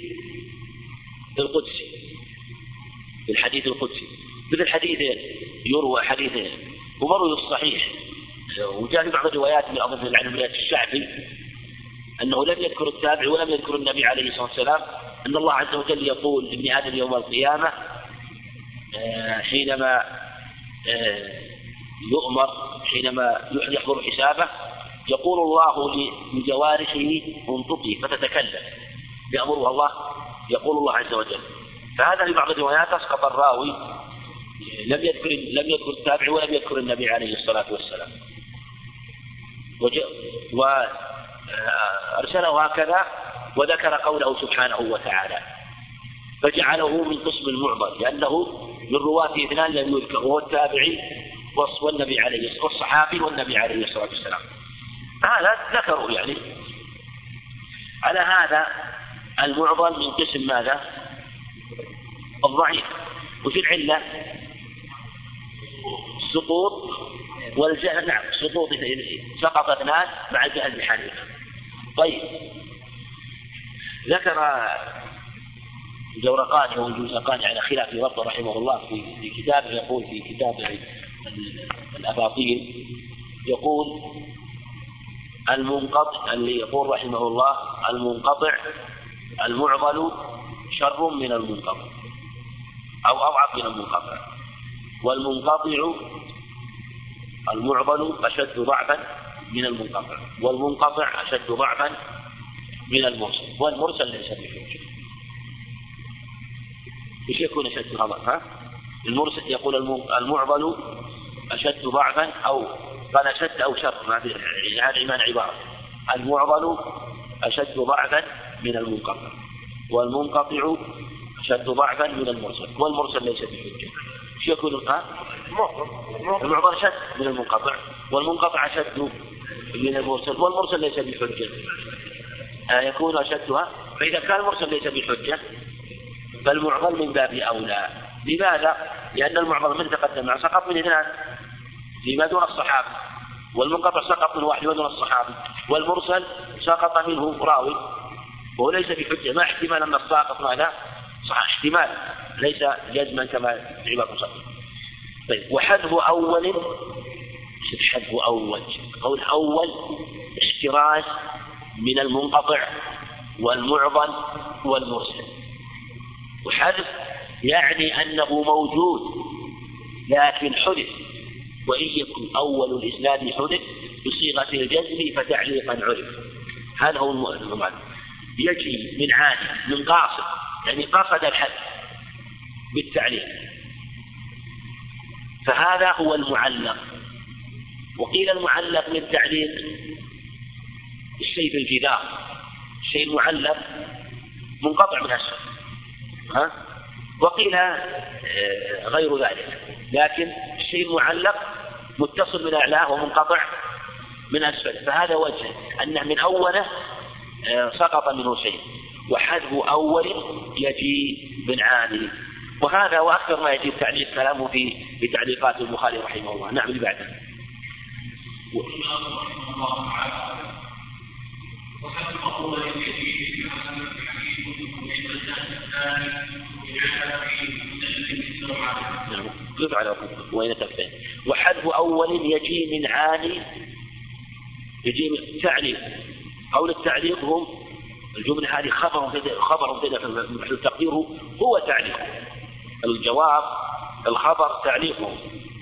القدسي، مثل حديثين يروى حديثين ومروي الصحيح. وجاء في بعض الروايات من أظن عن رواية الشعبي أنه لم يذكر التابع ولم يذكر النبي عليه الصلاة والسلام، أن الله عز وجل يقول لابن آدم يوم القيامة حينما يحضر حسابه، يقول الله لجوارحه انطقي فتتكلم، يأمرها الله، يقول الله عز وجل. فهذا في بعض الروايات أسقط الراوي، لم يذكر التابع ولم يذكر النبي عليه الصلاة والسلام، وأرسله هكذا، وذكر قوله سبحانه وتعالى فجعله من قسم المعضل، لأنه من رواته اثنان لم يذكر، وهو التابعي والنبي عليه والصحابي والنبي عليه الصلاة والسلام. هذا ذكروا يعني. على هذا المعضل من قسم ماذا؟ الضعيف. وفي العلة سقوط والجهل. نعم، سقوط سقط اثنان مع الجهل بحالهم. طيب، ذكر الزورقاني والجوزقاني على خلاف ربط رحمه الله في كتابه، يقول في كتابه الأباطيل، يقول المنقطع، اللي يقول رحمه الله المنقطع المعضل شر من المنقطع أو أضعف من المنقطع، والمنقطع المعضل أشد ضعفا من المنقطع، والمنقطع أشد ضعفا من المرسل، والمرسل ليس بحجة. ايش يكون أشد ضعفا؟ المرسل يقول المعضل أشد ضعفا، أو قال أشد أو شر، هذا إيمان عبارة. المعضل أشد ضعفا من المنقطع، والمنقطع أشد ضعفا من المرسل، والمرسل ليس بحجة. ايش يكون المعضل أشد من المنقطع، والمنقطع أشد من المرسل، والمرسل ليس بحجة. يكون أشدها. فإذا كان المرسل ليس بحجة فالمعضل من باب أولى. لماذا؟ لأن المعضل من تقدم سقط من اثنان فيما دون الصحابة، والمنقطع سقط من واحد ودون الصحابة، والمرسل سقط منه راوي وهو ليس بحجة، ما احتمال أن الساقط ماذا؟ صح، احتمال ليس جزما كما عبارة صحيح. طيب، وحذف أول، حذف أول، قول أول احتراز من المنقطع والمعضل والمرسل. وحذف يعني أنه موجود لكن حذف، وإن يكن أول الإسناد حذف بصيغة الجزم فتعليقا عرف. هذا هو المعنى. يجي من عادي من قاصد، يعني قصد الحذف بالتعليق، فهذا هو المعلق. وقيل المعلق من تعليق الشيء في الجدار، الشيء المعلق منقطع من أسفل، وقيل غير ذلك، لكن الشيء المعلق متصل من أعلاه ومنقطع من أسفل، فهذا وجه أنه من أوله سقط منه شيء. وحذف أول يجي من عاني، وهذا وأكثر ما يجي تعليق كلامه في تعليقات البخاري رحمه الله. نعم، اللي بعده. وحذف أول يجي من عاني، يجي من تعليق. قول التعليق هم الجملة هذه خبر في تقديره هو تعليق، الجواب الخبر تعليقه.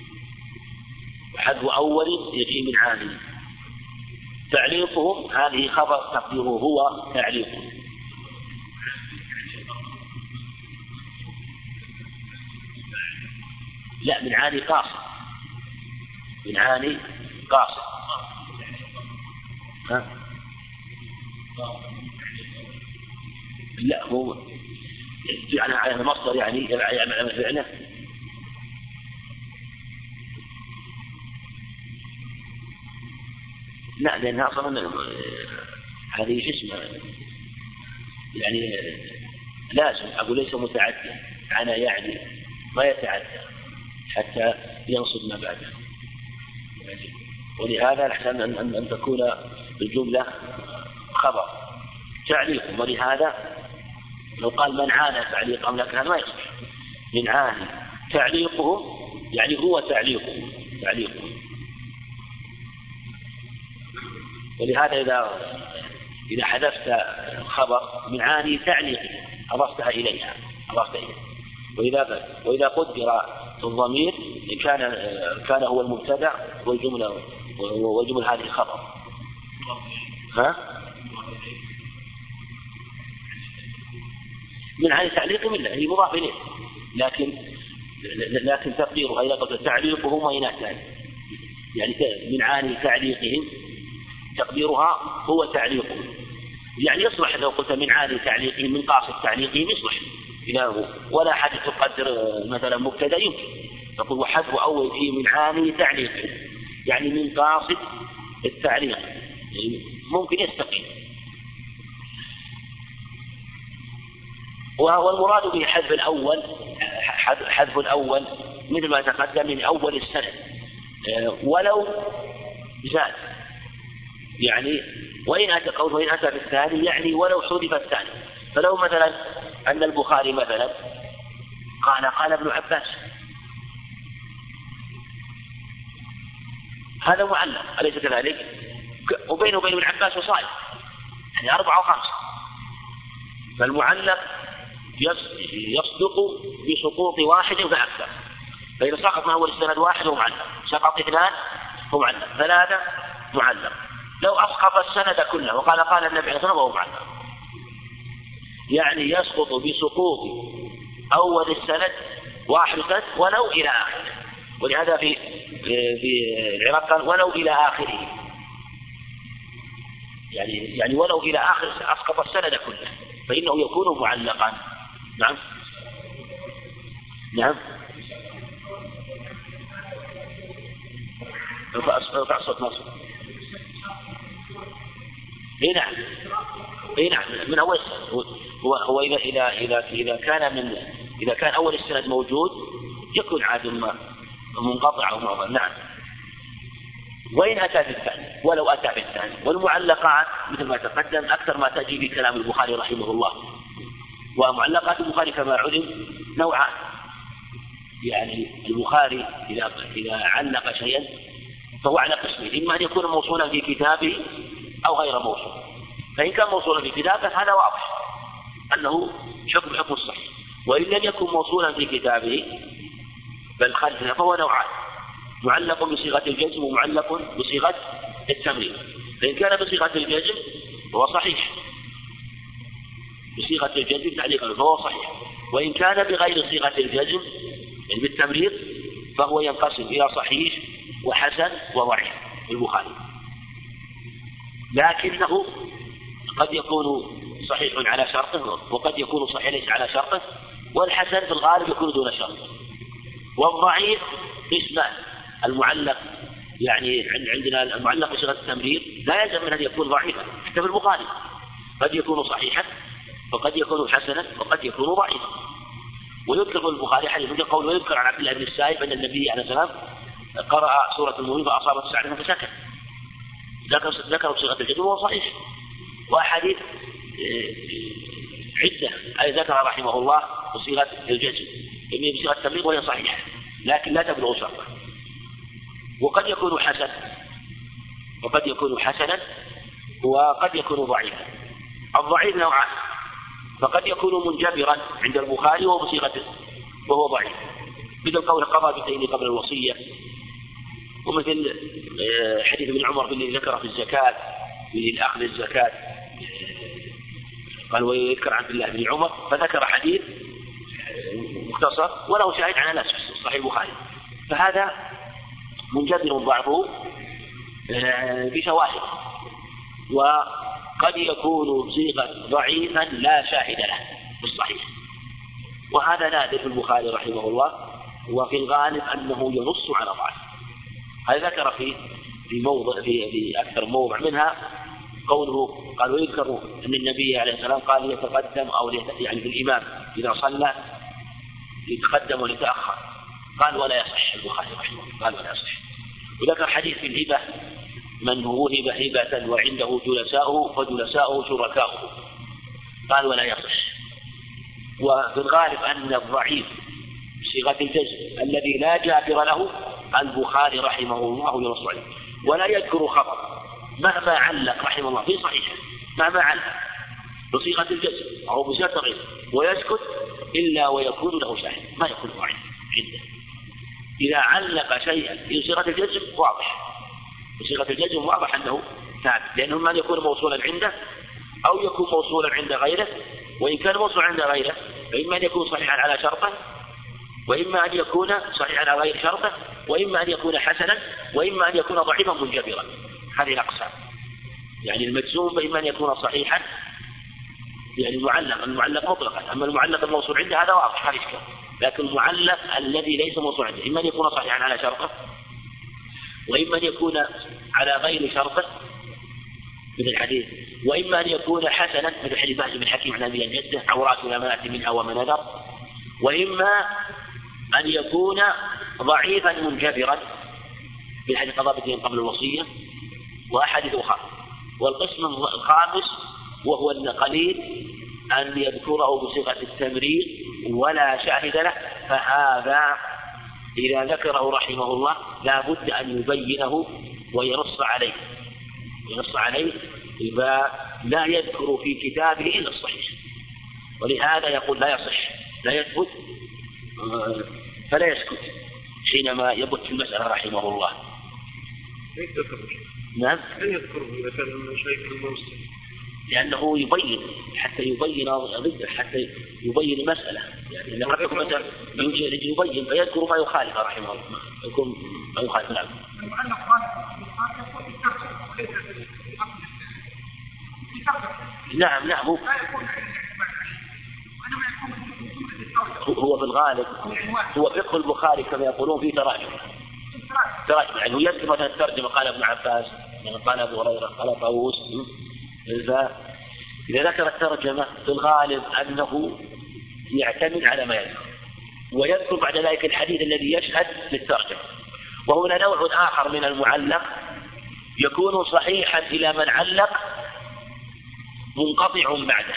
وحذف أول يجي من عاني، تعليقهم هذه خبر تقديره هو تعليقه. لا، من عاني قاصد، من عاني قاصد. لا، هو على المصدر يعني فعله. لا، لأنها أصلا هذه شو اسمها يعني لازم أقول ليس متعدى، أنا يعني ما يتعدى حتى ينصب ما بعده. ولهذا الأحسن أن تكون الجملة خبر تعليق. ولهذا لو قال من عانى تعليقهم لكن ما يصح. من عانى تعليقهم يعني هو تعليقهم. ولهذا إذا حذفت خبر من عاني تعليقه أضفتها إليها. وإذا قدر الضمير كان هو المبتدأ والجملة هذه خبر. من عاني تعليقهم إلا هي مضاف إليه، لكن تقديرها إذا قلت تعليقهم وإناثان، يعني من عاني تعليقهم تقديرها هو تعليقهم، يعني يصلح لو قلت من عاني تعليقهم من قاصد تعليقهم يصلح إلى ولا حد تقدر مثلا مبتدأ يمكن تقول وحذف أول فيه من عاني تعليقهم يعني من قاصد التعليق، ممكن يستقيم. والمراد به حذف الأول مثل ما تقدم من أول السنة ولو زاد، يعني وإن أتى بالثاني يعني ولو حذف الثاني. فلو مثلا أن البخاري مثلا قال ابن عباس، هذا معلق أليس كذلك؟ وبينه وبين ابن عباس وصائل يعني 4 و5. فالمعلق يصدق بسقوط واحد فأكثر. فإذا سقط من أول السند 1 هو معلق، سقط 2 هو معلق، 3 معلق. لو أسقط السند كله وقال النبي عليه الصلاة والسلام وهو معلق، يعني يسقط بسقوط أول السند 1 سند ولو إلى آخره. ولهذا في العراق قال ولو إلى آخره، يعني ولو إلى آخر أسقط السند كله فإنه يكون معلقا. نعم فأصوت ناصر. نعم من أول هو إذا كان أول السند موجود يكون عاد منقطع أو معضل. نعم. وإن أتى بالثاني ولو أتى بالثاني. والمعلقات مثل ما تقدم أكثر ما تأتي بكلام البخاري رحمه الله. ومعلقات البخاري كما علم نوعان، يعني البخاري إذا علق شيئا فهو على قسمين، إما أن يكون موصولا في كتابه أو غير موصول. فإن كان موصولا في كتابه هذا واضح أنه حكم الصحيح، وإن لم يكن موصولا في كتابه بل خلفه فهو نوعان، معلق بصيغة الجزم ومعلق بصيغة التمريض. فإن كان بصيغة الجزم فهو صحيح بصيغة الجزم تعليقا فهو صحيح، وإن كان بغير صيغة الجزم يعني بالتمريض فهو ينقسم إلى صحيح وحسن وضعيف البخاري. لكنه قد يكون صحيح على شرطه وقد يكون صحيح ليس على شرطه، والحسن في الغالب يكون دون شرطه. والضعيف قسمان، المعلق يعني عندنا المعلق بصيغة التمريض لا يلزم من أن يكون ضعيفا، حتى في البخاري قد يكون صحيحا وقد يكون حسنا وقد يكون ضعيفا. ويذكر في البخاري حديث مثل قول ويذكر عن عبد الله بن السائب أن النبي عليه السلام قرأ سورة المؤمنين فأصابت سعدا فسكت، ذكر بصيغة الجزم وهو صحيح. وأحاديث عدة أي ذكر رحمه الله بصيغة الجزم يعني بصيغة التمريض وهي صحيحة لكن لا تبلغ شرطه. وقد يكون حسن وقد يكون حسنا وقد يكون ضعيفا. الضعيف نوعان، فقد يكون منجبرا عند البخاري وهو بصيغته وهو ضعيف، مثل قول قضى بالدين قبل الوصية، ومثل حديث ابن عمر الذي ذكر في الزكاة في أخذ الزكاة قال ويذكر عن عبد الله بن عمر فذكر حديث مختصر وله شاهد عن أنس في صحيح البخاري، فهذا منجبر ضعفه بشواهد. وقد يكون صيغة ضعيفا لا شاهد له في الصحيح، وهذا نادر في البخاري رحمه الله، وفي الغالب أنه ينص على ضعف. هذا ذكر في أكثر موضع منها قوله قال ويذكر أن النبي عليه السلام قال يتقدم أو يعني في الإمام إذا صلى يتقدم وليتأخر، قال ولا يصح البخاري رحمه الله قال ولا يصح. وذكر حديث في الهبة من وهب هبة وعنده جلساؤه فجلساؤه شركاؤه، قال ولا يصح. وفي الغالب أن الضعيف بصيغة الجزم الذي لا جابر له البخاري رحمه الله ينص عليه، ولا يذكر خبر مهما علق رحمه الله في صحيحه مهما علق بصيغة الجزم أو بصيغة التغيير ويسكت إلا ويكون له شاهد، ما يكون ضعيف جدا. إذا علق شيئا في صيغة الجزم واضح، بصيغة الجزم واضح أنه ثابت، لأنه ما يكون موصولا عنده أو يكون موصولا عند غيره، وإن كان موصولا عند غيره فإما أن يكون صحيحا على شرطه وإما أن يكون صحيحا على غير شرطه وإما أن يكون حسنا وإما أن يكون ضعيفا منجبرا. هذه الأقسام، يعني المجزوم فإما أن يكون صحيحا يعني المعلق مطلقا، أما المعلق الموصول عنده هذا واضح هذا إشكال، لكن المعلق الذي ليس موصول عنده إما أن يكون صحيحا على شرطه وإما أن يكون على غير شرطه مثل الحديث، وإما أن يكون حسنا مثل حديث بهز بن حكيم عن أبي جده عورات لا مات منها وما نذر، وإما أن يكون ضعيفا منجبرا بالحديث قضاء بدين قبل الوصية وأحاديث أخرى. والقسم الخامس وهو القليل أن يذكره بصيغة التمرير ولا شاهد له، فهذا إذا ذكره رحمه الله لا بد أن يبينه وينص عليه إذا لا يذكر في كتابه إلا الصحيح. ولهذا يقول لا يصح لا يثبت فلا يسكت حينما يبت في المسألة رحمه الله. نعم لأنه يبين حتى يبين ضده حتى يبين المسألة، يعني لما تكون مثلا يبين فيذكر ما يخالف رحمه الله يكون ما يخالف. نعم هو في الغالب هو فقه البخاري كما يقولون في تراجم يعني هو يذكر مثلا الترجمة قال ابن عباس قال أبو هريرة قال طاووس، إذا ذكر الترجمة في الغالب أنه يعتمد على ما يذكر ويذكر بعد ذلك الحديث الذي يشهد للترجمة. وهنا نوع آخر من المعلق يكون صحيحا إلى من علق منقطع بعده،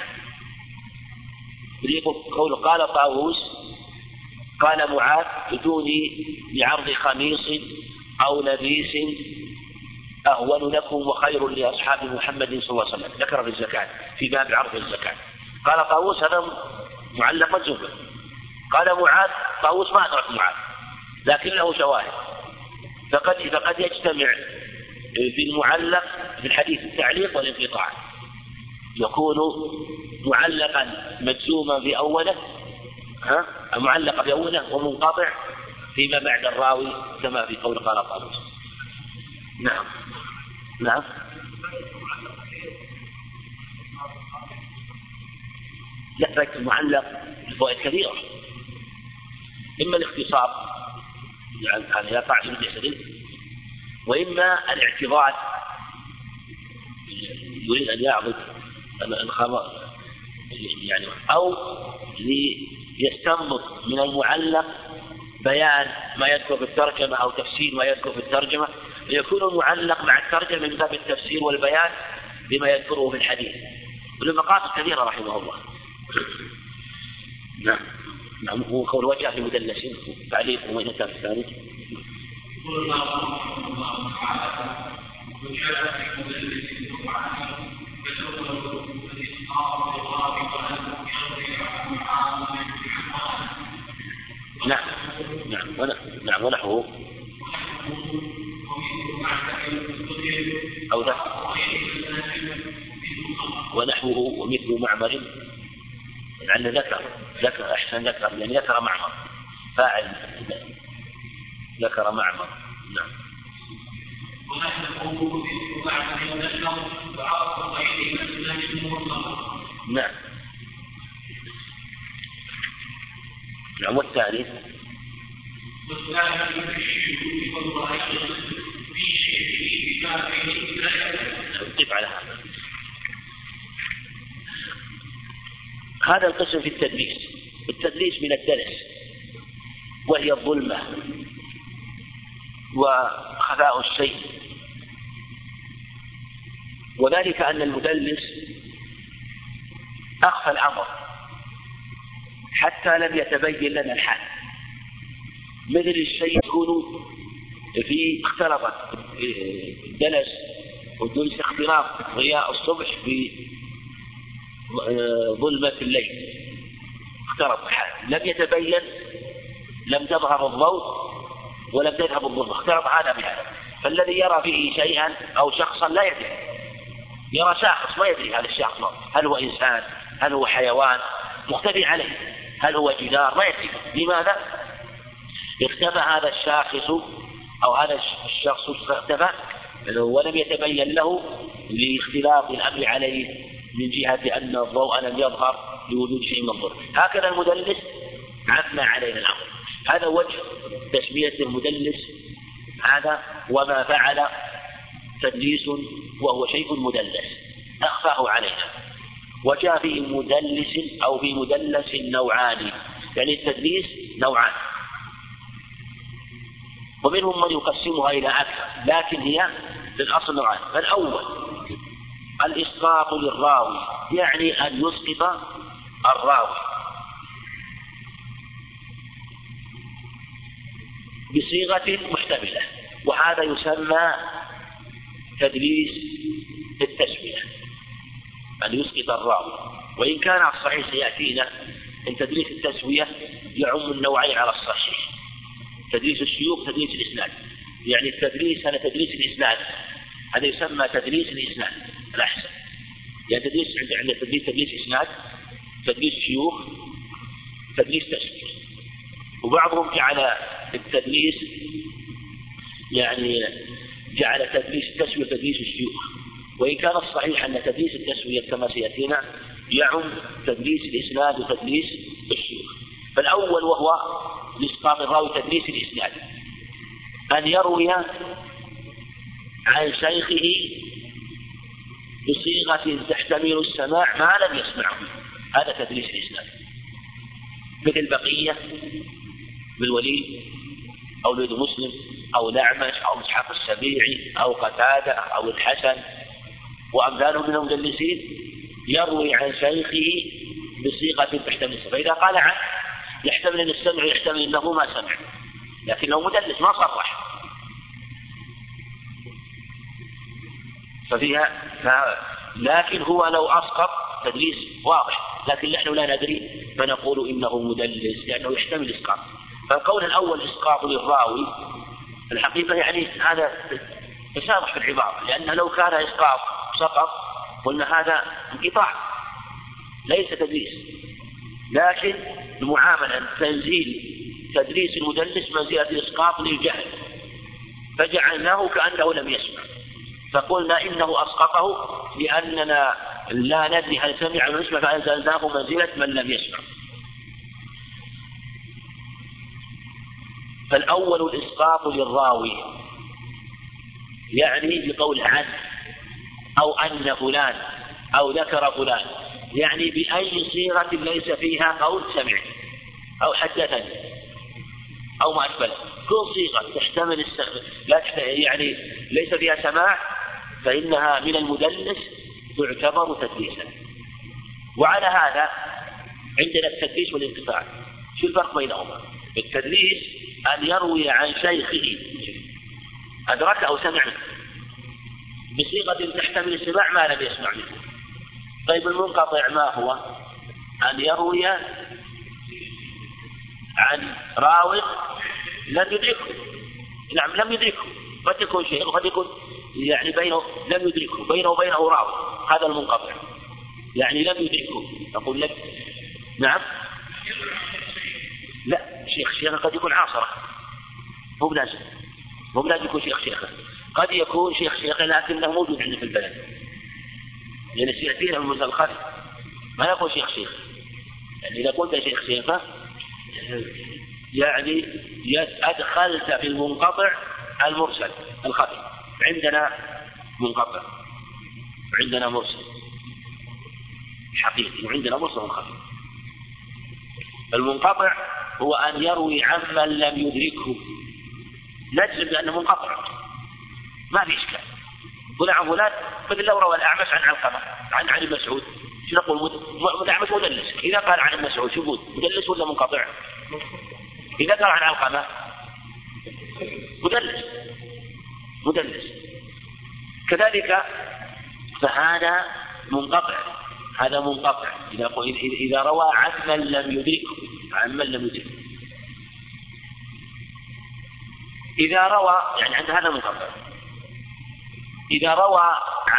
قوله قال طاووس قال معاذ اتوني بعرض خميص أو لبيس أهون لكم وخير لأصحاب محمد صلى الله عليه وسلم، ذكر في الزكاة في باب عرض الزكاة. قال طاووس هذا معلق مجزوم. قال معاذ طاووس ما أدرك معاذ لكن له شواهد، فقد يجتمع في المعلق في الحديث التعليق والانقطاع، يكون معلقا مجزوما في أوله معلقا في أوله ومنقطع فيما بعد الراوي كما في قول قال طاووس. نعم لا فائدة المعلق فوائد كثيرة، إما الاختصار يعني يقع في الجسد، وإما الاعتضاد يريد أن يعضد الخبر يعني، أو ليستنبط من المعلق بيان ما يذكر في الترجمة أو تفسير ما يذكر في الترجمة، ليكون المعلق مع الترجمة من باب التفسير والبيان بما يذكره في الحديث، ولمقاصد كثيرة رحمه الله. نعم هو قول وجه في مدلس تعليق وما ينتهى في الثاني. نعم ونحوه أو ونحوه ومثل معمر لأن ذكر أحسن ذكر يعني ذكر معمر فاعل ذكر معمر. نعم نعم والثاني نكتب على هذا القسم في التدليس من الدلس وهي الظلمة وخفاء الشيء، وذلك أن المدلس أخفى الأمر حتى لم يتبين لنا الحال، مثل الشيء يكون في اختلطت الدلس والدلس اختلاط ضياء الصبح في ظلمة الليل، اختلط الحال لم يتبين، لم تظهر الضوء ولم تذهب الظلمة، اختلط هذا بهذا، فالذي يرى فيه شيئا أو شخصا لا يدري، يرى شخص ما يدري هذا الشخص هل هو إنسان هل هو حيوان مختفي عليه هل هو جدار ما يدري. لماذا؟ اختفى هذا الشخص أو هذا الشخص اختفى ولم يتبين له لاختلاط الأمر عليه من جهة أن الضوء لم يظهر لوجود شيء من الظلم. هكذا المدلس عفى علينا الأمر، هذا وجه تسمية المدلس هذا وما فعل تدليس وهو شيء مدلس أخفاه علينا. وجاء في مدلس أو في مدلس نوعان، يعني التدليس نوعان، ومنهم من يقسمها إلى أكثر، لكن هي في الأصل نوعان. فالأول الإسقاط للراوي، يعني أن يسقط الراوي بصيغة محتملة، وهذا يسمى تدليس التسوية، أن يسقط الراوي. وإن كان الصحيح سيأتينا أن تدليس التسوية يعم النوعين على الصحيح، تدليس الشيوخ تدليس الإسناد. يعني التدليس هذا تدليس الإسناد، هذا يسمى تدليس الإسناد الأحسن، يعني تدليس عند تدليس إسناد، تدليس شيوخ، تدليس تسوية. وبعضهم جعل التدليس يعني جعل تدليس التسوية تدليس الشيوخ، وإن كان الصحيح أن تدليس التسوية كما سيأتينا يعم تدليس الإسناد وتدليس الشيوخ. فالأول وهو لإسقاط الراوي تدليس الإسناد، أن يروي عن شيخه بصيغة تحتمل السماع ما لم يسمعه، هذا تدليس الإسناد، مثل بقية بالوليد أو الوليد مسلم أو الأعمش أو إسحاق السبيعي أو قتادة أو الحسن وأمثاله من المدلسين، يروي عن شيخه بصيغة تحتمل السمع. فإذا قال عنه يحتمل أن السمع يحتمل أنه ما سمع، لكنه مدلس ما صرح، لكن هو لو أسقط تدليس واضح، لكن نحن لا ندري فنقول إنه مدلس لأنه يحتمل الإسقاط. فالقول الأول إسقاط للراوي الحقيقة يعني هذا تسامح في العبارة، لأن لو كان إسقاط سقط قلنا هذا انقطاع ليس تدليس، لكن المعاملة تنزيل تدليس المدلس منزلة الإسقاط للجهل، فجعلناه كأنه لم يسمع، فقلنا إنه أسقطه لأننا لا ندري هل سمع أو يسمع، فأنزلناه منزلة من لم يسمع. فالأول الإسقاط للراوي، يعني بقول عن أو أن فلان أو ذكر فلان، يعني بأي صيغة ليس فيها قول سمع أو حدثني أو ما أشبه، كل صيغة تحتمل يعني ليس فيها سماع فإنها من المدلس تعتبر تدليسا. وعلى هذا عندنا التدليس والانقطاع. شو الفرق بينهما؟ التدليس أن يروي عن شيخه أدرك أو سمع بصيغة تحتمل السماع ما لم يسمع منه. طيب المنقطع ما هو؟ أن يروي عن راوي لم يدركه، نعم لم يدركه، قد يكون شيء وقد يكون يعني بينه لم يدركه، بينه وبينه راوي، هذا المنقطع يعني لم يدركه. نقول لك نعم لا، شيخ قد يكون عاصرة، مو بلازم يكون شيخ، قد يكون شيخ لكنه موجود عندنا في البلد، لأن سيأتينا من المنزل الخارج ما يقول شيخ، يعني إذا قلت شيخ يعني أدخلت في المنقطع المرسل الخفي. عندنا منقطع وعندنا مرسل حقيقي وعندنا مرسل خفي. المنقطع هو أن يروي عمن لم يدركه، نجزم بأنه منقطع ما في إشكال. عن فلان مثل لو روى الأعمش عن علقمة عن علي مسعود، شو نقول؟ الأعمش مدلس. إذا قال عن المسعود شو مدلس ولا منقطع؟ إذا قال عن علقمة مدلس كذلك، فهذا منقطع. إذا روى عمن لم يدركه إذا روى يعني عند هذا منقطع. إذا روى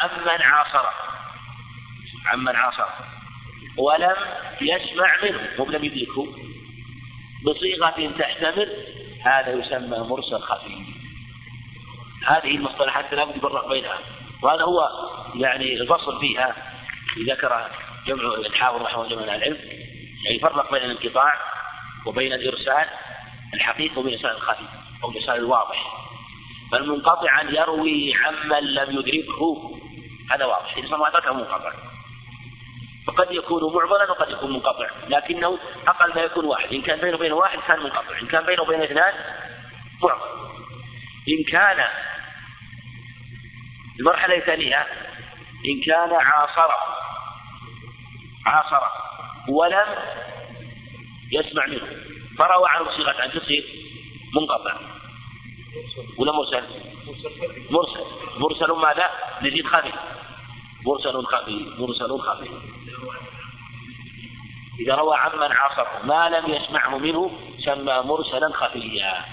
عمن عاصر ولم يسمع منه ولم يدركه بصيغة تحتمل، هذا يسمى مرسل خفي. هذه المصطلحات لا بد يفرق بينها، وهذا هو يعني الفصل فيها ذكر جمع الحافظ رحمه الله من العلم، يعني يفرق بين الانقطاع وبين الإرسال الحقيقي وبين الإرسال الخفي أو الإرسال الواضح. فالمنقطع يروي عمن لم يدركه، هذا واضح، إذا ما أدركه منقطع. فقد يكون معضلا وقد يكون منقطع، لكنه أقل ما يكون واحد. إن كان بينه وبين واحد كان منقطع، إن كان بينه وبين اثنان معضل. إن كان المرحلة الثانية إن كان عاصر ولم يسمع منه فروى عنه صيغة أن تصير منقطع ولا مرسل؟ مرسل ماذا؟ نزيد خفي، مرسل خفي. إذا روى عمن عاصره ما لم يسمعه منه سمى مرسلا خفيا.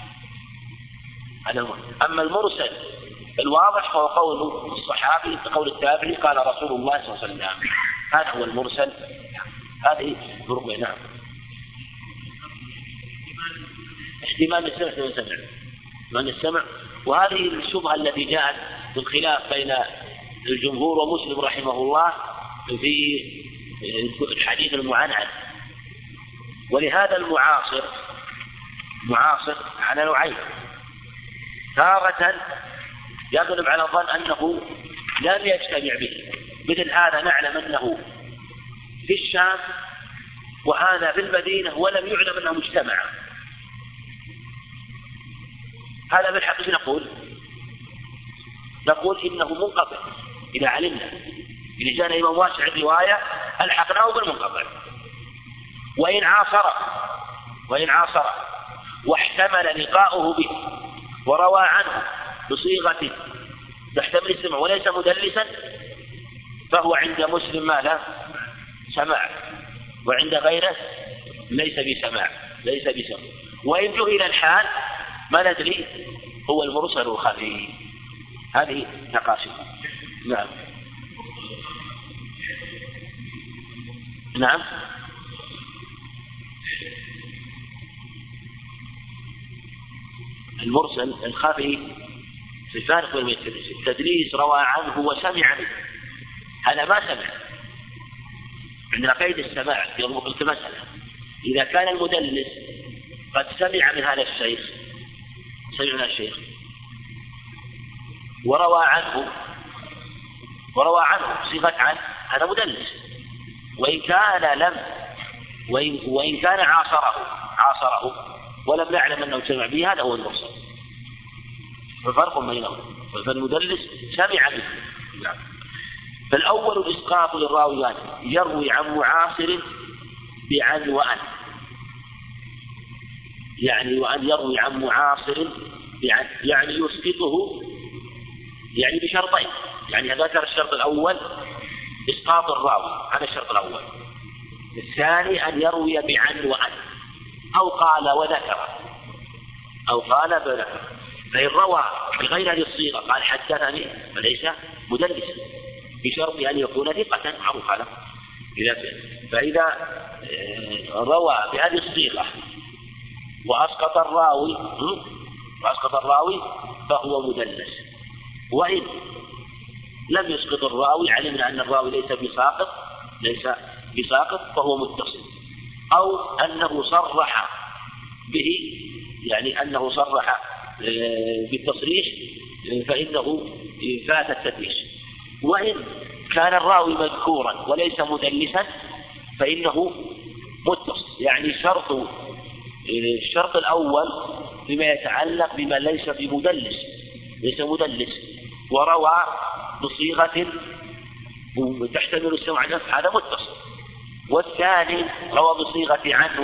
أما المرسل الواضح فهو قول الصحابي قول التابعي قال رسول الله صلى الله عليه وسلم، هذا هو المرسل. هذه ضربة. نعم. احتمال السمع وهذه الشبهة التي جاءت بالخلاف بين الجمهور ومسلم رحمه الله في الحديث المعنعن. ولهذا المعاصر على نوعين: تارة يغلب على الظن أنه لم يجتمع به، مثل هذا نعلم أنه في الشام وهذا في المدينة ولم يعلم أنه مجتمع. هذا بالحق نقول إنه منقطع إذا علمنا. إذا جاءنا إمام واسع الرواية ألحقناه بالمنقطع. وإن عاصر واحتمل لقاؤه به وروى عنه بصيغة تحتمل السمع وليس مدلسا فهو عند مسلم ماذا؟ سماع، وعند غيره ليس بسماع. وإن جهل الحال ما ندري هو المرسل الخفي. هذه تقاسم. نعم. المرسل الخفي في فارق بين التدليس روى عنه وسمع منه، هذا ما سمع. عندنا قيد السماع في المسألة. إذا كان المدلس قد سمع من هذا الشيخ وروى عنه صيغة عن، هذا مدلس. وإن كان عاصره ولم يعلم أنه سمع به، هذا هو المرسل. ففرق بينهم. فالمدلس سمع به. فالأول الإسقاط للراويان يروي عن معاصر بعن وأن، وأن يروي عن معاصر بعن يسقطه بشرطين. ذكر الشرط الأول إسقاط الراوي، هذا الشرط الأول. الثاني أن يروي بعن وأن أو قال وذكر فإن روى بغير هذه الصيغة قال حدثني فليس مدلسا بشرط أن يكون ثقة معروف له. فإذا روى بهذه الصيغة وأسقط الراوي فهو مدلس. وإن لم يسقط الراوي علمنا أن الراوي ليس بساقط فهو متصل، أو أنه صرح به، أنه صرح بالتصريح فإنه فات التدليس. وإن كان الراوي مذكورا وليس مدلسا فإنه متصل. الشرط الأول فيما يتعلق بما ليس مدلس وروى بصيغة تحتمل السمع نفس، هذا متصل. والثاني روى بصيغة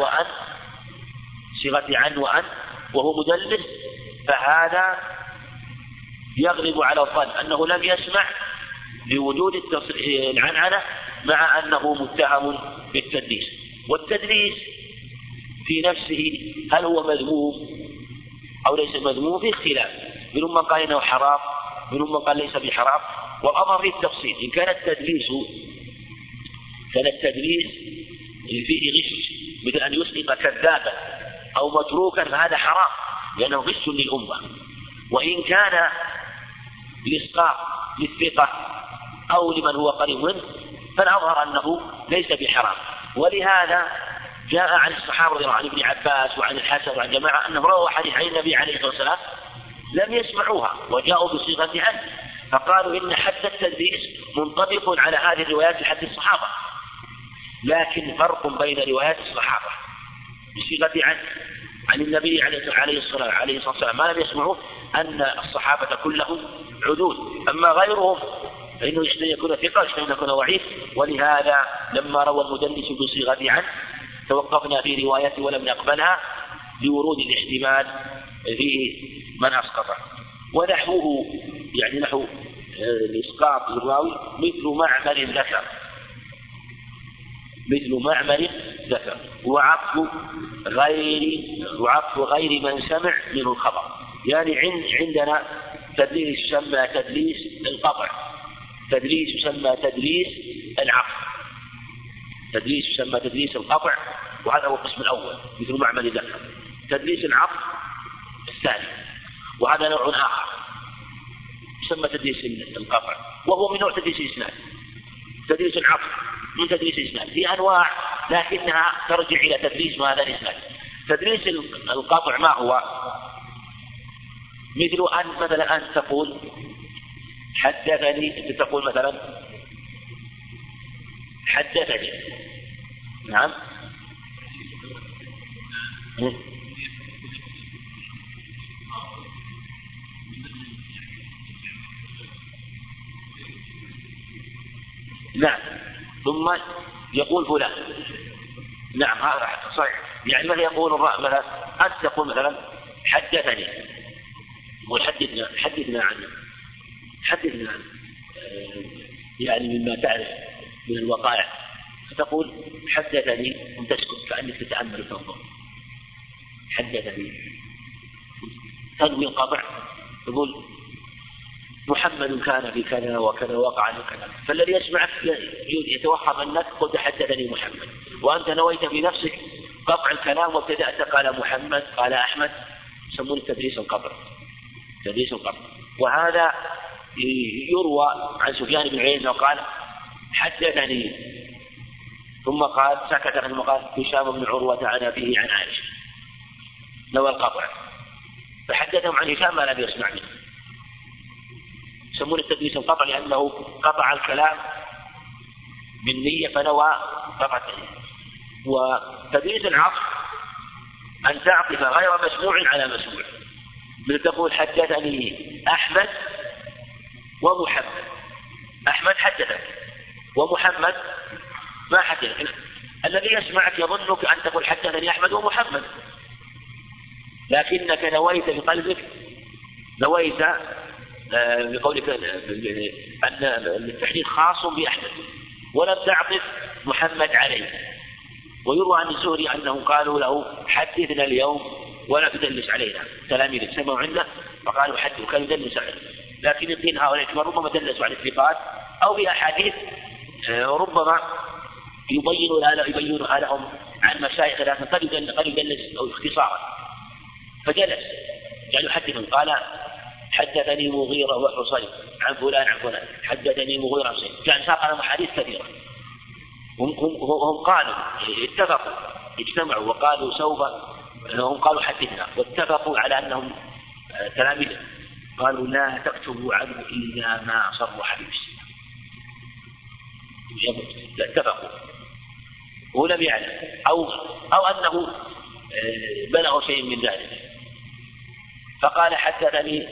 عن وأن وهو مدلس، فهذا يغلب على الظن أنه لم يسمع لوجود العنعنة، مع أنه متهم بالتدليس. والتدليس في نفسه هل هو مذموم أو ليس مذموم؟ في اختلاف، منهم من قال إنه حرام، منهم من قال ليس بحرام، والأمر في التفصيل. إن كان التدليس فيه غش، مثل أن يسقط كذابا أو متروكا، فهذا حرام لأنه غش للأمة. وإن كان الإسقاط للثقة أو لمن هو قريب منه فالأظهر أنه ليس بحرام. ولهذا جاء عن الصحابة عن ابن عباس وعن الحسن وعن جماعة أنهم رووا حديث عن النبي عليه الصلاة والسلام لم يسمعوها وجاءوا بصيغة عن، فقالوا إن حد التدليس منطبق على هذه الروايات لحد الصحابة، لكن فرق بين روايات الصحابة بصيغة عن النبي عليه الصلاة والسلام ما لم يسمعوه أن الصحابة كلهم عدول، أما غيرهم فإنه يشتري يكون ثقة يشتري يكون ضعيف. ولهذا لما روى المدلس بصيغة عن توقفنا في روايته ولم نقبلها لورود الاحتمال في من أسقطه. ونحوه يعني نحو الإسقاط الراوي مثل معمر ذكر وعطف غير من سمع منه الخبر. يعني عندنا تدليس يسمى تدليس القطع، تدليس يسمى تدليس العطف، تدليس يسمى تدليس القطع، وهذا هو القسم الأول مثل معمر ذكر. تدليس العطف الثاني، وهذا نوع آخر يسمى تدليس القطع، وهو من نوع تدليس الإسناد. تدليس العطف من تدليس الإسناد في أنواع لكنها ترجع إلى تدليس هذا الإسناد. تدليس القطع ما هو؟ مثل أن مثلا أن تقول حدثني، تقول مثلا حدثني، نعم نعم، ثم يقول فلان، نعم هذا صحيح. يعني مثلا يقول مثلا أنت تقول مثلا حدثني، يقول حدثنا عنه يعني مما تعرف من الوقائع، فتقول حدثني وتسكت كأنك تتأمل وتنظر. حدثني تنوي القطع، تقول محمد كان في كذا وكذا وقع كذا، فالذي يسمعك يتوهم أنك قلت حدثني محمد، وأنت نويت في نفسك قطع الكلام وابتدأت قال محمد قال أحمد، يسمونه تدليس القطع. تدليس القطع. وهذا يروى عن سفيان بن عيينة وقال حدثني، ثم قال سكت عنه قال هشام بن عروة عن أبيه عن عائشة، نوى القطع، فحدثهم عن هشام ما لم يسمع منه، يسمونه تدليس القطع لأنه قطع الكلام بالنية فنوى قطع. وتدليس العطف أن تعطف غير مسموع على مسموع، مثل تقول حدثني أحمد ومحمد، أحمد حدثك ومحمد ما حدثك، الذي يسمعك يظنك أن تقول حدثني أحمد ومحمد، لكنك نويت بقلبك، نويت بقولك أن التحديث خاص بأحمد ولم تعطف محمد عليه. ويروى عن الزهري أنهم قالوا له حدثنا اليوم ولا تدلس علينا، تلاميذ سمعوا عنه فقالوا حدث، وكان يدلس عليه. لكن الدين هؤلاء ربما دلسوا على الثقات أو بأحاديث ربما يبينها لهم عن مشايخ، لكن قد يدلس أو اختصارا، فجلس يعني يحدثهم قال حدثني مغيرة وحصين عن فلان عن فلان، حدثني مغيرة وحصين، كان ساق لهم أحاديث كثيرة. هم قالوا اتفقوا اجتمعوا وقالوا سوف، هم قالوا حدثنا واتفقوا على أنهم تلاميذ، قالوا لا تكتبوا عنه إلا ما صرح به، اتفقوا ولم يعلم أو أنه بلغ شيء من ذلك، فقال حدثني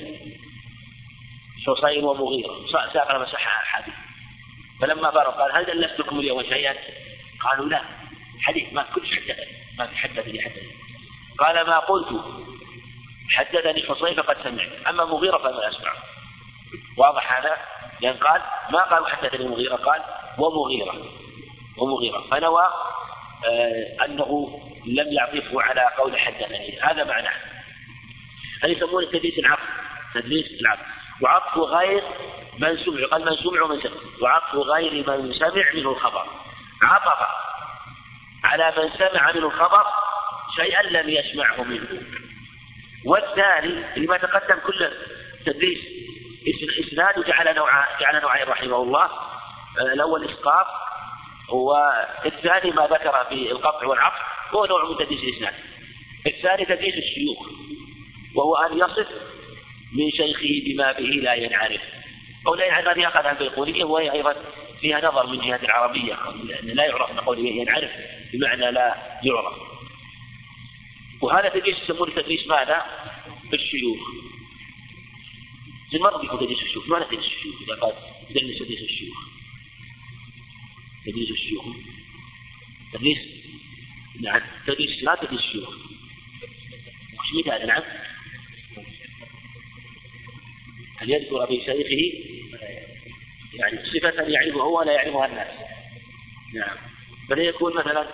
حصين ومغيرة، ساق مسح حديث. فلما فرغ قال هل دلستكم اليوم شيئا؟ قالوا لا، حديث ما كل شيء ما حدثني. قال ما قلت حدثني حصين فقد سمعت، أما مغيرة فما أسمع. واضح هذا؟ لأن قال ما قالوا حدثني مغيرة، قال ومغيرة، فنوى أنه لم يعطفه على قول حدثني، هذا معناه. هذا يسمونه تدليس العطف. وعطف غير من سمع، قال من سمع ومن سمع، وعطف غير من سمع منه الخبر، عطف على من سمع منه الخبر شيئا لم يسمعه منه. والثاني لما تقدم كل تدليس إسناد جعل نوعين رحمه الله، الأول إسقاط، والثاني ما ذكر في القطع والعطف هو نوع من تدليس الإسناد. الثاني تدليس الشيوخ، وهو أن يصف من شيخه بما به لا ينعرف، أو لا ينعرف هذه أخذها البيقونية، وهي أيضا فيها نظر من جهة العربية، لأن لا يعرف نقول ينعرف بمعنى لا يعرف. وهذا تدريس يسمونه تدريس ماذا؟ الشيوخ. المرء يكون تدريس الشيوخ، ما تدريس الشيوخ إذا قال تدريس الشيوخ، تدريس الشيوخ تدريس، نعم تدريس لا تدريس الشيوخ. وش مثال؟ نعم أن يذكر في شيخه يعني صفة يعرفها ولا يعرفها الناس. نعم بل يكون مثلا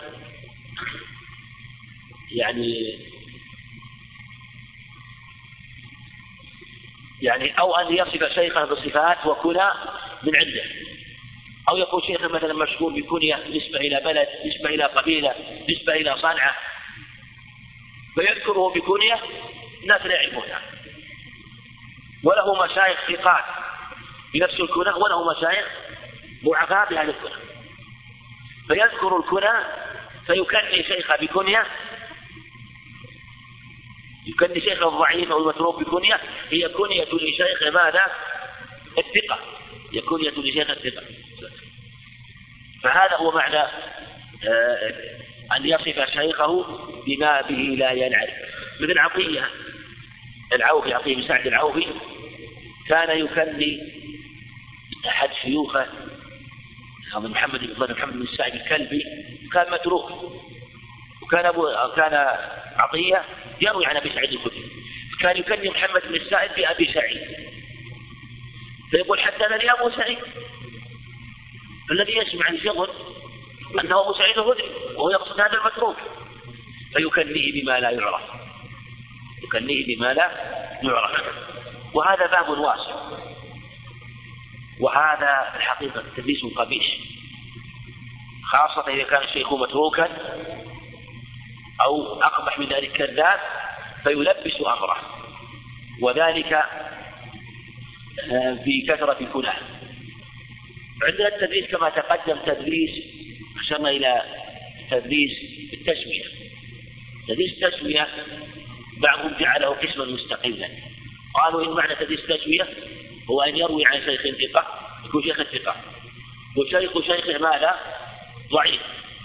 يعني أو أن يصف شيخه بصفات وكنى من عنده، أو يكون شيخه مثلا مشهور بكنية نسبة إلى بلد، نسبة إلى قبيلة، نسبة إلى صنعة، فيذكره بكنية الناس لا يعرفونها، وله مشايخ ثقات بنفس الكنى، وله مشايخ ضعفاء بهذه الكنى، فيذكر الكنى فيكني شيخه بكنية، يكني شيخه الضعيف أو المتروك بكنية هي كنية لشيخ ماذا؟ الثقة، هي كنية لشيخ الثقة. فهذا هو معنى أن يصف شيخه بما به لا ينعرف. مثل عطية العوفي، عطية بن سعد العوفي كان يكني أحد شيوخه محمد بن سعد الكلبي، كان متروك، وكان عطية يروي عن أبي سعيد الخدري، كان يكني محمد بن السائب بأبي سعيد، فيقول حدثني أبو سعيد، الذي يسمع يظن أنه أبو سعيد الخدري وهو يقصد هذا المتروك، فيكنيه بما لا يعرف، يكنيه بما لا يعرف. وهذا باب واسع، وهذا الحقيقة تدليس قبيح، خاصة إذا كان الشيخ متروكا أو أقبح من ذلك كذاب فيلبس أمره، وذلك في كثرة كناه. عندنا التدليس كما تقدم تدليس، أشرنا إلى تدليس التسمية. تدليس التسمية بعضهم جعله قسما مستقلا، قالوا إن معنى تدليس التسمية هو أن يروي عن شيخ ثقة، يكون شيخ الثقة وشيخه ماذا؟ ضعيف،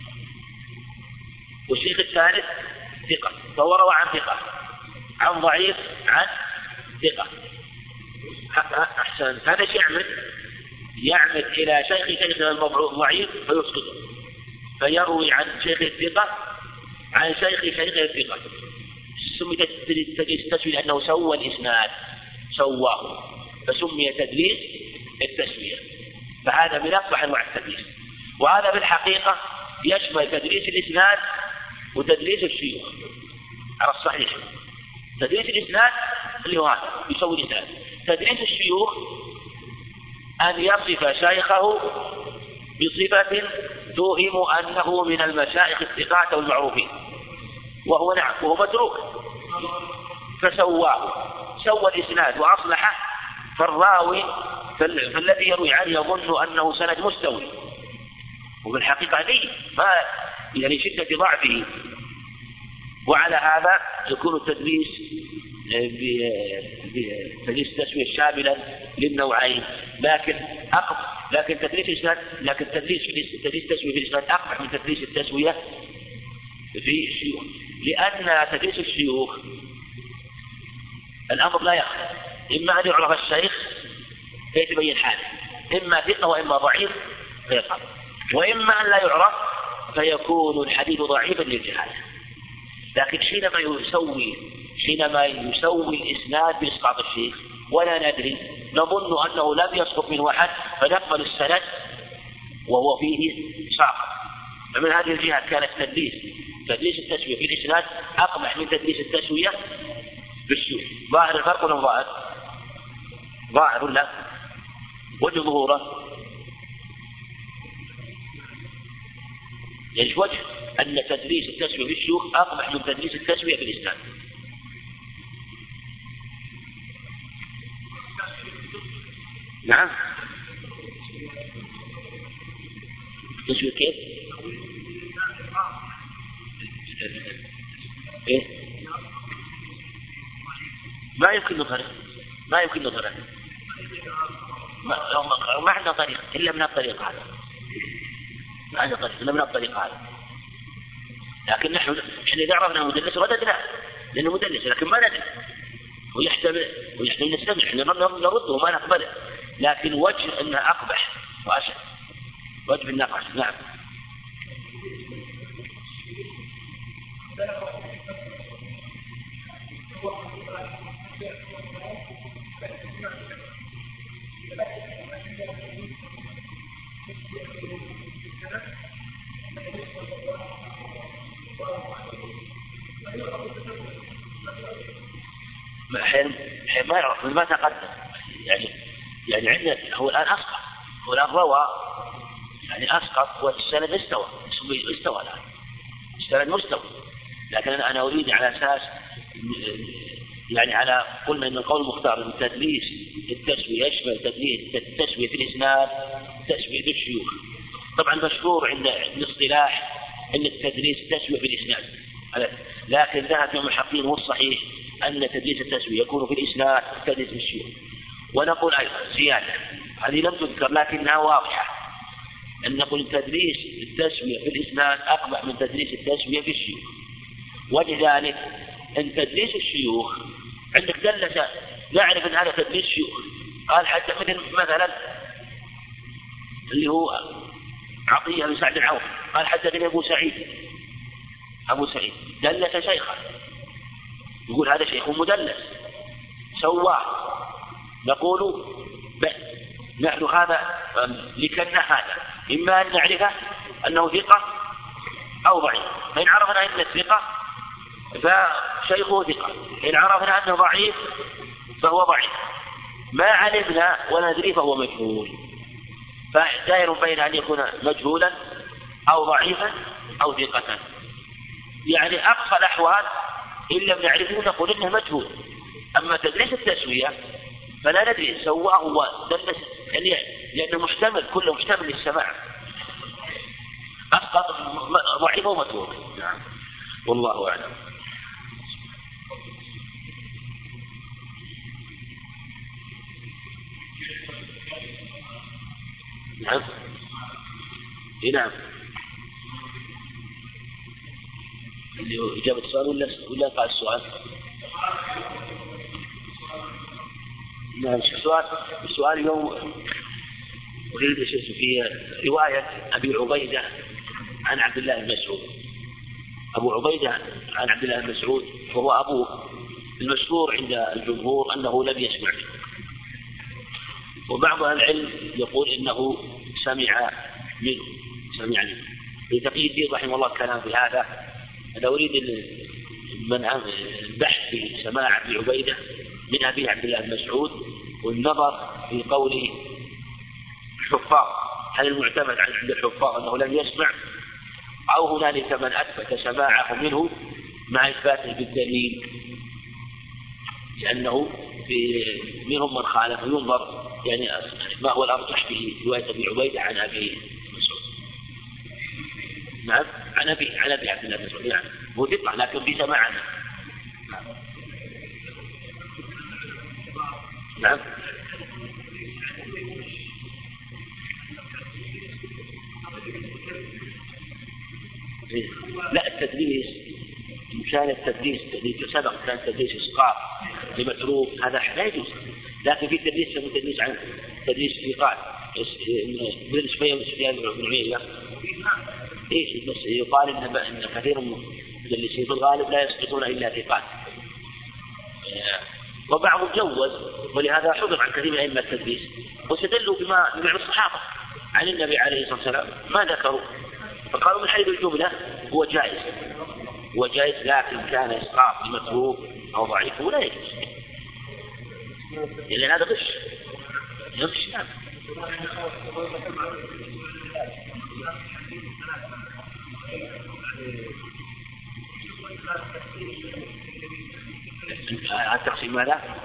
والشيخ الثالث ثقة، فهو روى عن ثقة عن ضعيف عن ثقة. أحسن، هذا يعمد إلى شيخه الضعيف فيسقطه، فيروي عن شيخ الثقة عن شيخه الثقة. سمي تدليس التسوية لأنه سوى الإسناد، سواه، فسمي تدليس التسوية. فهذا من أقبح أنواع التدليس، وهذا بالحقيقة يشمل تدليس الإسناد وتدليس الشيوخ على الصحيح. تدليس الإسناد اللي هو هذا يسوي الإسناد، تدليس الشيوخ أن يصف شيخه بصفة توهم أنه من المشايخ الثقات والمعروفين، وهو نعم وهو متروك، فسواه، سوى الإسناد وأصلحه، فالراوي فالذي يروي عنه يظن أنه سند مستوي، وبالحقيقة ليه ما يعني شدة ضعفه. وعلى هذا يكون التدليس بتدليس التسوية شاملا للنوعين، لكن تدليس الإسناد، لكن تدليس التسوية في الإسناد أقبح من تدليس التسوية في الشيوخ، لأن تدليس الشيوخ الأمر لا يخفى، إما أن يعرف الشيخ فيتبين حاله، إما ثقة وإما ضعيف فيصعب، وإما أن لا يعرف فيكون الحديث ضعيفا للجهالة. لكن حينما يسوي الإسناد بإسقاط الشيخ ولا ندري، نظن أنه لم يسقط منه أحد فنقبل السند وهو فيه ساقط. فمن هذه الجهة كان تدليس التسوية في الإسناد أقبح من تدليس التسوية بالشيوخ. ظاهر الفرق ولا ظاهر ولا وجه ظهوره؟ يعني وجه أن تدليس التسوية في الشيوخ أقبح من تدليس التسوية في الإسناد. نعم، تسوية كيف؟ إيه؟ ما يمكن نفرق، ما يمكن نظره، ما عندنا طريق إلا من الطريق هذا، ما عندنا طريق إلا من الطريق هذا. لكن نحن إذا عرفنا مدلس رددنا لأنه مدلس، لكن ما ندري ويحتمل نستمع، إحنا نرده وما نقبله، لكن وجه أنه أقبح وأشد، وجه النقص. نعم. حين ما يعرف ما تقدم، يعني عندنا هو الآن أسقط، هو الآن روى يعني أسقط والسند استوى الآن السند مستوى، لكن أنا أريد على أساس يعني على قلنا أن القول المختار أن تدليس التسوية يشمل تدليس التسوية في الإسناد، تسوية في الشيوخ. طبعا مشهور عند الاصطلاح أن التدليس تسوية في الإسناد، لكن ذهب في المحققين والصحيح أن تدليس التسوية يكون في الإسناد تدليس في الشيوخ. ونقول أيضا زيادة هذه لم تذكر لكنها واضحة، أن نقول تدليس التسوية في الإسناد أقبح من تدليس التسوية في الشيوخ. وجه ذلك أن تدليس الشيوخ عندك دلس نعرف أن هذا تدليس شيوخ، قال حتى مثلا اللي هو عطية بن سعد العوفي قال حدثني أبو سعيد دلس شيخا، يقول هذا شيخ مدلس سواه، نقول نحن هذا لكنا هذا إما أن نعرفه أنه ثقة أو ضعيف، فإن عرفنا أنه ثقة فشيخه ثقة، إن عرفنا أنه ضعيف فهو ضعيف، ما علمنا ولا ندري فهو مجهول، فدائر بين أن يكون مجهولا أو ضعيفا أو ثقة. يعني أقصى الأحوال إن لم نعرفه نقول إنه مجهول. أما تدليس التسوية فلا ندري سواه ودلس لأنه محتمل، كله محتمل للسماع، أسقط ضعيف ومتروك. نعم والله أعلم. نعم نعم اللي هو إجابة السؤال ولا قال السؤال؟ نعم السؤال اليوم أريد في رواية أبي عبيدة عن عبد الله بن مسعود. أبو عبيدة عن عبد الله بن مسعود وهو أبوه، المشهور عند الجمهور أنه لم يسمع، وبعض العلم يقول إنه سمع منه. لتقي الدين رحمه الله الكلام في هذا. أنا أريد البحث في سماع أبي عبيدة من أبي عبد الله بن مسعود، والنظر في قول الحفاظ هل المعتمد عند الحفاظ أنه لم يسمع، أو هنالك من أثبت سماعه منه مع إثباته بالدليل، لأنه منهم من خالف ينظر يعني ما هو الأرجح في رواية أبي عبيدة عن أبي مسعود. نعم عن أبي عبد الله بن مسعود، نعم هو ثقة لكن في سماعه. نعم لا التدليس إن كان التدليس سبق كان تدليس إسقاط لمتروك هذا لا يجوز، لكن في تدليس يسمى تدليس عن تدليس إيقاع ابن سفيان بن عيينة بس يقال إن كثير من المدلسين في الغالب لا يسقطون إلا ثقات، وبعضهم جوز، ولهذا حضر عن كثير من أئمة التدليس واستدلوا بما الصحابة عن النبي عليه الصلاة والسلام ما ذكروا، فقالوا من حيث الجملة هو جائز، لكن كان إسقاط لمتروك أو ضعيف ولا يجوز، لأن هذا غش. نعم التقسيم ماذا؟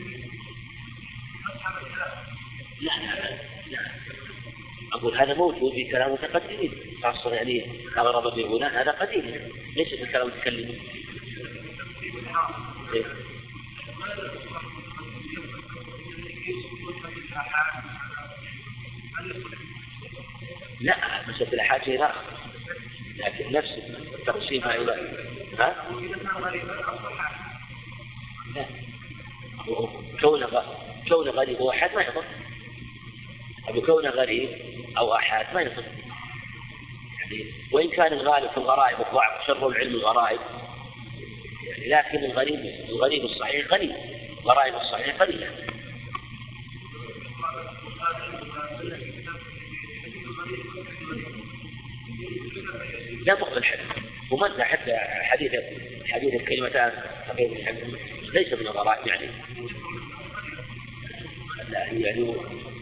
لا أقول هذا موجود في كلام متقدمين، خاصة يعني أغرب بغناء هذا قديم ليس في كلام متكلمين. لا، مسألة الآحاد شيء آخر، لكن نفس تقسيمها إلى لا، كونه غريب وآحاد ما يضر، أو كونه غريب أو آحاد ما يضر يعني، وإن كان الغالب في الغرائب الضعف، شر العلم الغرائب يعني، لكن الغريب الصحيح قليل، غرائب الصحيح قليلة. لا مقبل الحديث، ومن حتى حديث الكلمتان ليس من الغرائب يعني، لا يعني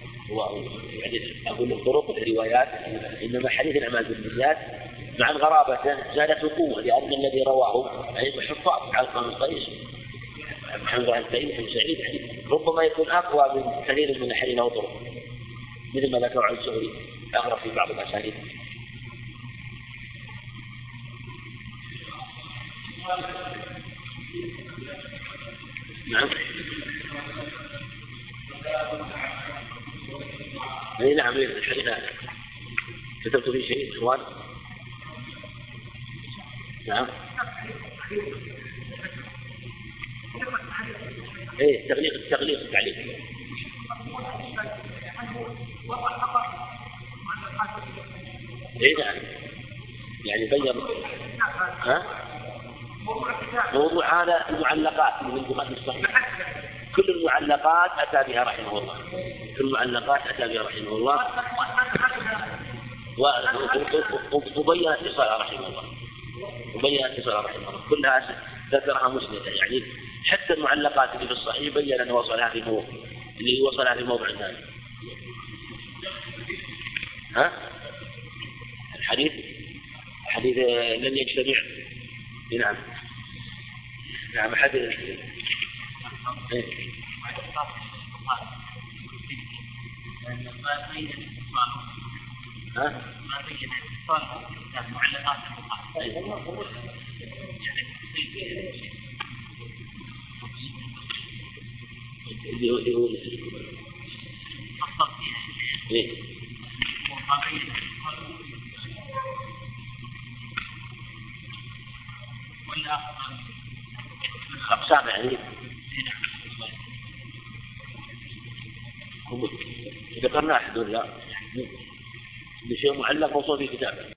أقول الطرق الروايات، إنما حديث الأعمال بالنيات مع غرابته زادت قوة، لأن الذي رواه أي الحفاظ علقمة بن قيس، محمد بن قيس بن سعيد يعني ربما يكون أقوى من كثير من الحديث له طرق، مثل ما ذكر عن الزهري أغرب في بعض الأسانيد. نعم. أي نعم، الحديث كتبت فيه شيء إخوان. نعم. إيه تغليق التعليق. إيه نعم، يعني بين موضوع هذا المعلقات من البخاري الصحيح، كل المعلقات أتى بها رحمه الله، كل المعلقات أتى بها رحمه الله، وبين اتصال رحمه الله، كلها ذكرها مسندة يعني، حتى المعلقات اللي في الصحيح بين أن وصلها في موضع ثاني. الحديث لن يجتمع. نعم حديث أقسام يعني ذكرنا أحد ولا بشيء معلق وصول في كتابه.